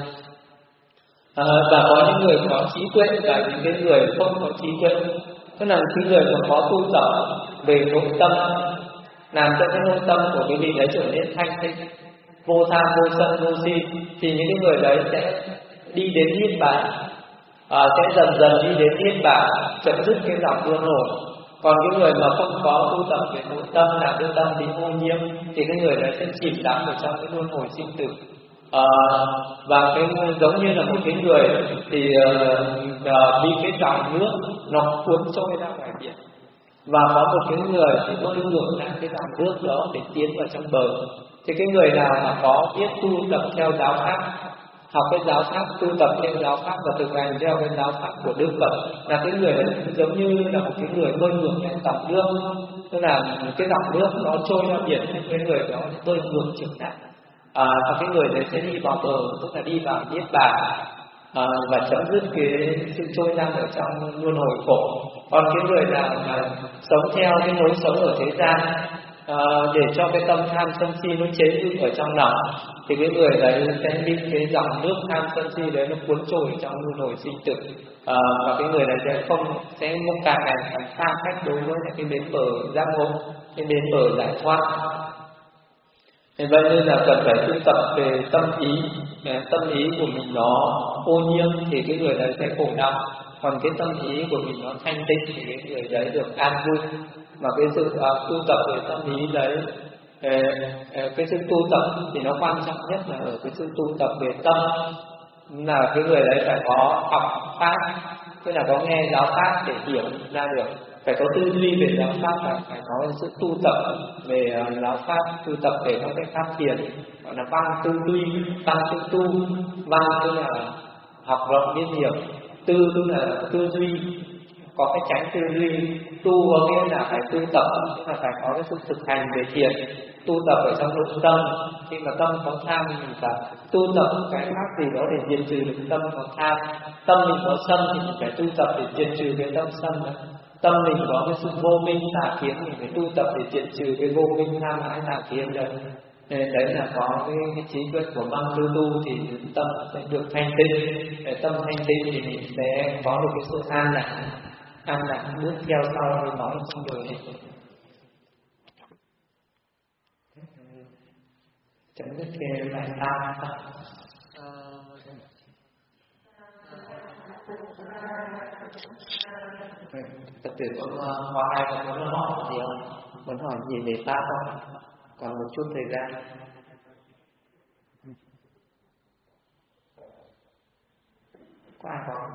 Và có những người có trí tuệ và những cái người không có trí tuệ, tức là cái người mà có tu tập về nội tâm, làm cho cái nội tâm của cái vị đấy trở nên thanh tịnh, vô tham vô sân vô si, thì những cái người đấy sẽ đi đến niết bàn, sẽ dần dần đi đến niết bàn, chấm dứt cái dòng luân hồi. Còn cái người mà không có tu tập về nội tâm, làm cho tâm bị ô nhiễm, thì cái người đấy sẽ chìm đắm ở trong cái luân hồi sinh tử. Và cái giống như là một cái người thì bị cái dòng nước nó cuốn trôi ra ngoài biển, và có một cái người thì bơi ngược lại cái dòng nước đó để tiến vào trong bờ. Thì cái người nào mà có biết tu tập theo giáo pháp, học cái giáo pháp, tu tập theo giáo pháp và thực hành theo cái giáo pháp của Đức Phật, là cái người đấy giống như là một cái người bơi ngược trên dòng nước, tức là cái dòng nước nó trôi ra biển, cái người đó bơi ngược trở lại. Và cái người đấy sẽ đi vào bờ, tức là đi vào niết bàn, và chấm dứt cái sự trôi nằm ở trong luân hồi khổ. Còn cái người nào mà sống theo cái lối sống ở thế gian, để cho cái tâm tham sân si nó chế ngự ở trong lòng, thì cái người đấy sẽ bị cái dòng nước tham sân si đấy nó cuốn trôi trong luân hồi sinh tử, và cái người này sẽ càng ngày càng xa cách đối với cái bến bờ giác ngộ, cái bến bờ giải thoát. Thế vậy nên là cần phải tu tập về tâm ý. Tâm ý của mình nó ô nhiễm thì cái người đấy sẽ khổ đau, còn cái tâm ý của mình nó thanh tịnh thì cái người đấy được an vui. Mà cái sự tu tập về tâm ý đấy, cái sự tu tập thì nó quan trọng nhất là ở cái sự tu tập về tâm, là cái người đấy phải có học pháp, tức là có nghe giáo pháp để hiểu ra được, phải có tư duy về giáo pháp, phải có sự tu tập về giáo pháp, tu tập về các cái pháp thiền, gọi là văn tư duy, văn tư tu. Văn tức là học rộng biết nhiều, tư tức là tư duy, có cái tránh tư duy, tu có nghĩa là phải tu tập, tức là phải có cái sự thực hành về thiền, tu tập ở trong nội tâm. Khi mà tâm có tham thì mình phải tu tập cái pháp gì đó để diệt trừ được tâm có tham. Tâm mình có sân thì mình phải tu tập để diệt trừ cái tâm sân đó. Tâm mình có cái sự vô minh tà kiến, mình phải tu tập để diệt trừ cái vô minh tham ái tà kiến đó. Nên đấy là có cái trí tuệ của văn tư tu thì tâm sẽ được thanh tịnh. Để tâm thanh tịnh thì mình sẽ có được cái sự an lạc bước theo sau thì nói trong đời này. Chấm dứt cái bài ta. Phật tử có ai có muốn hỏi gì không? Muốn hỏi gì về pháp không? Còn một chút thời gian. Có ai có?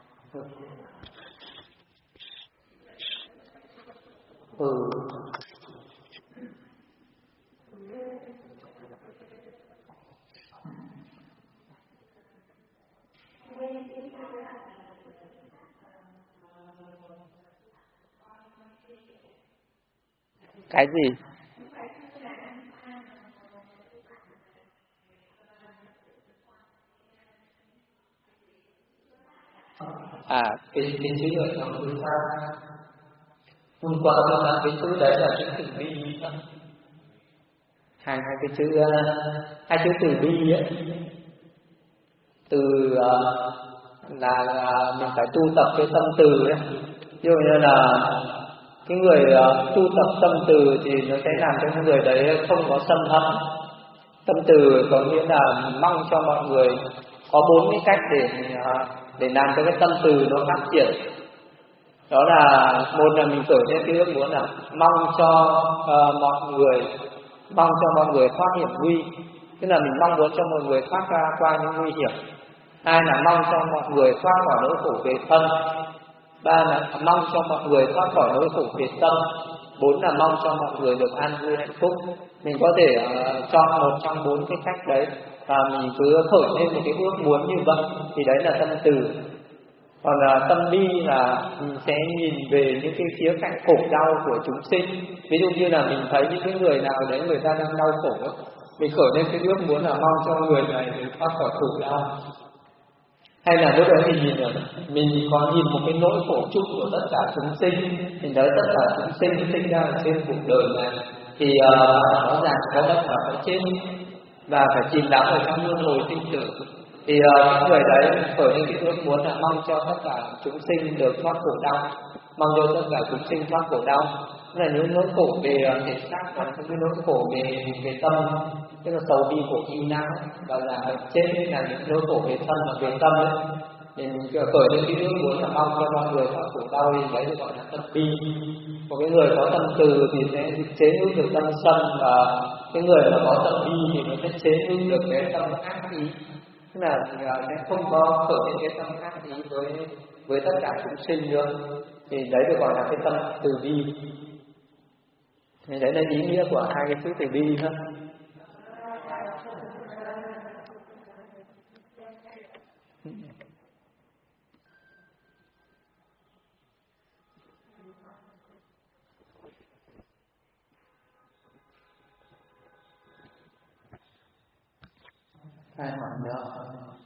Cái gì? Cái chữ ở trong thứ pháp. Hôm qua tôi nói cái chữ đấy là chữ từ bi. Hai cái chữ, hai chữ từ bi ấy. Từ là mình phải tu tập cái tâm từ ấy. Ví dụ như là cái người tu tập tâm từ thì nó sẽ làm cho người đấy không có sân hận. Tâm từ có nghĩa là mong cho mọi người có 4 cái cách để làm cho cái tâm từ nó phát triển. Đó là một là mình khởi lên cái ước muốn là mong cho mọi người thoát hiểm nguy, tức là mình mong muốn cho mọi người thoát ra qua những nguy hiểm. Hai là mong cho mọi người thoát khỏi nỗi khổ về thân. Ba là mong cho mọi người thoát khỏi nỗi khổ về tâm. 4 là mong cho mọi người được an vui hạnh phúc. Mình có thể chọn một trong 4 cái cách đấy và mình cứ khởi lên một cái ước muốn như vậy, thì đấy là tâm từ. Còn tâm bi là mình sẽ nhìn về những cái khía cạnh khổ đau của chúng sinh. Ví dụ như là mình thấy những cái người nào đấy người ta đang đau khổ đó, mình khởi lên cái ước muốn là mong cho người này được thoát khỏi khổ đau. Hay là lúc đấy mình có nhìn một cái nỗi khổ chung của tất cả chúng sinh, mình thấy tất cả chúng sinh sinh ra ở trên cuộc đời này thì rõ ràng có đất là phải chết và phải chìm đắm ở trong luân hồi sinh tử. Thì những người đấy khởi lên cái ước muốn là mong cho tất cả chúng sinh được thoát khổ đau, mong cho tất cả chúng sinh thoát khổ đau. Tức là những nỗi khổ về thể xác và những cái nỗi khổ về tâm, tức là sầu bi khổ ưu não và là chết là những nỗi khổ về thân và về tâm ấy. Thì mình khởi lên cái ước muốn là mong cho mọi người thoát khổ đau thì đấy được gọi là tâm bi. Một cái người có tâm từ thì sẽ chế ngự được tâm sân, và cái người mà có tâm bi thì nó sẽ chế ngự được cái tâm ác ý. Tức là sẽ không có khởi lên cái tâm ác ý với tất cả chúng sinh nữa, thì đấy được gọi là cái tâm từ bi. Thì đấy là ý nghĩa của hai cái chữ từ bi thôi. Ai hỏi nữa?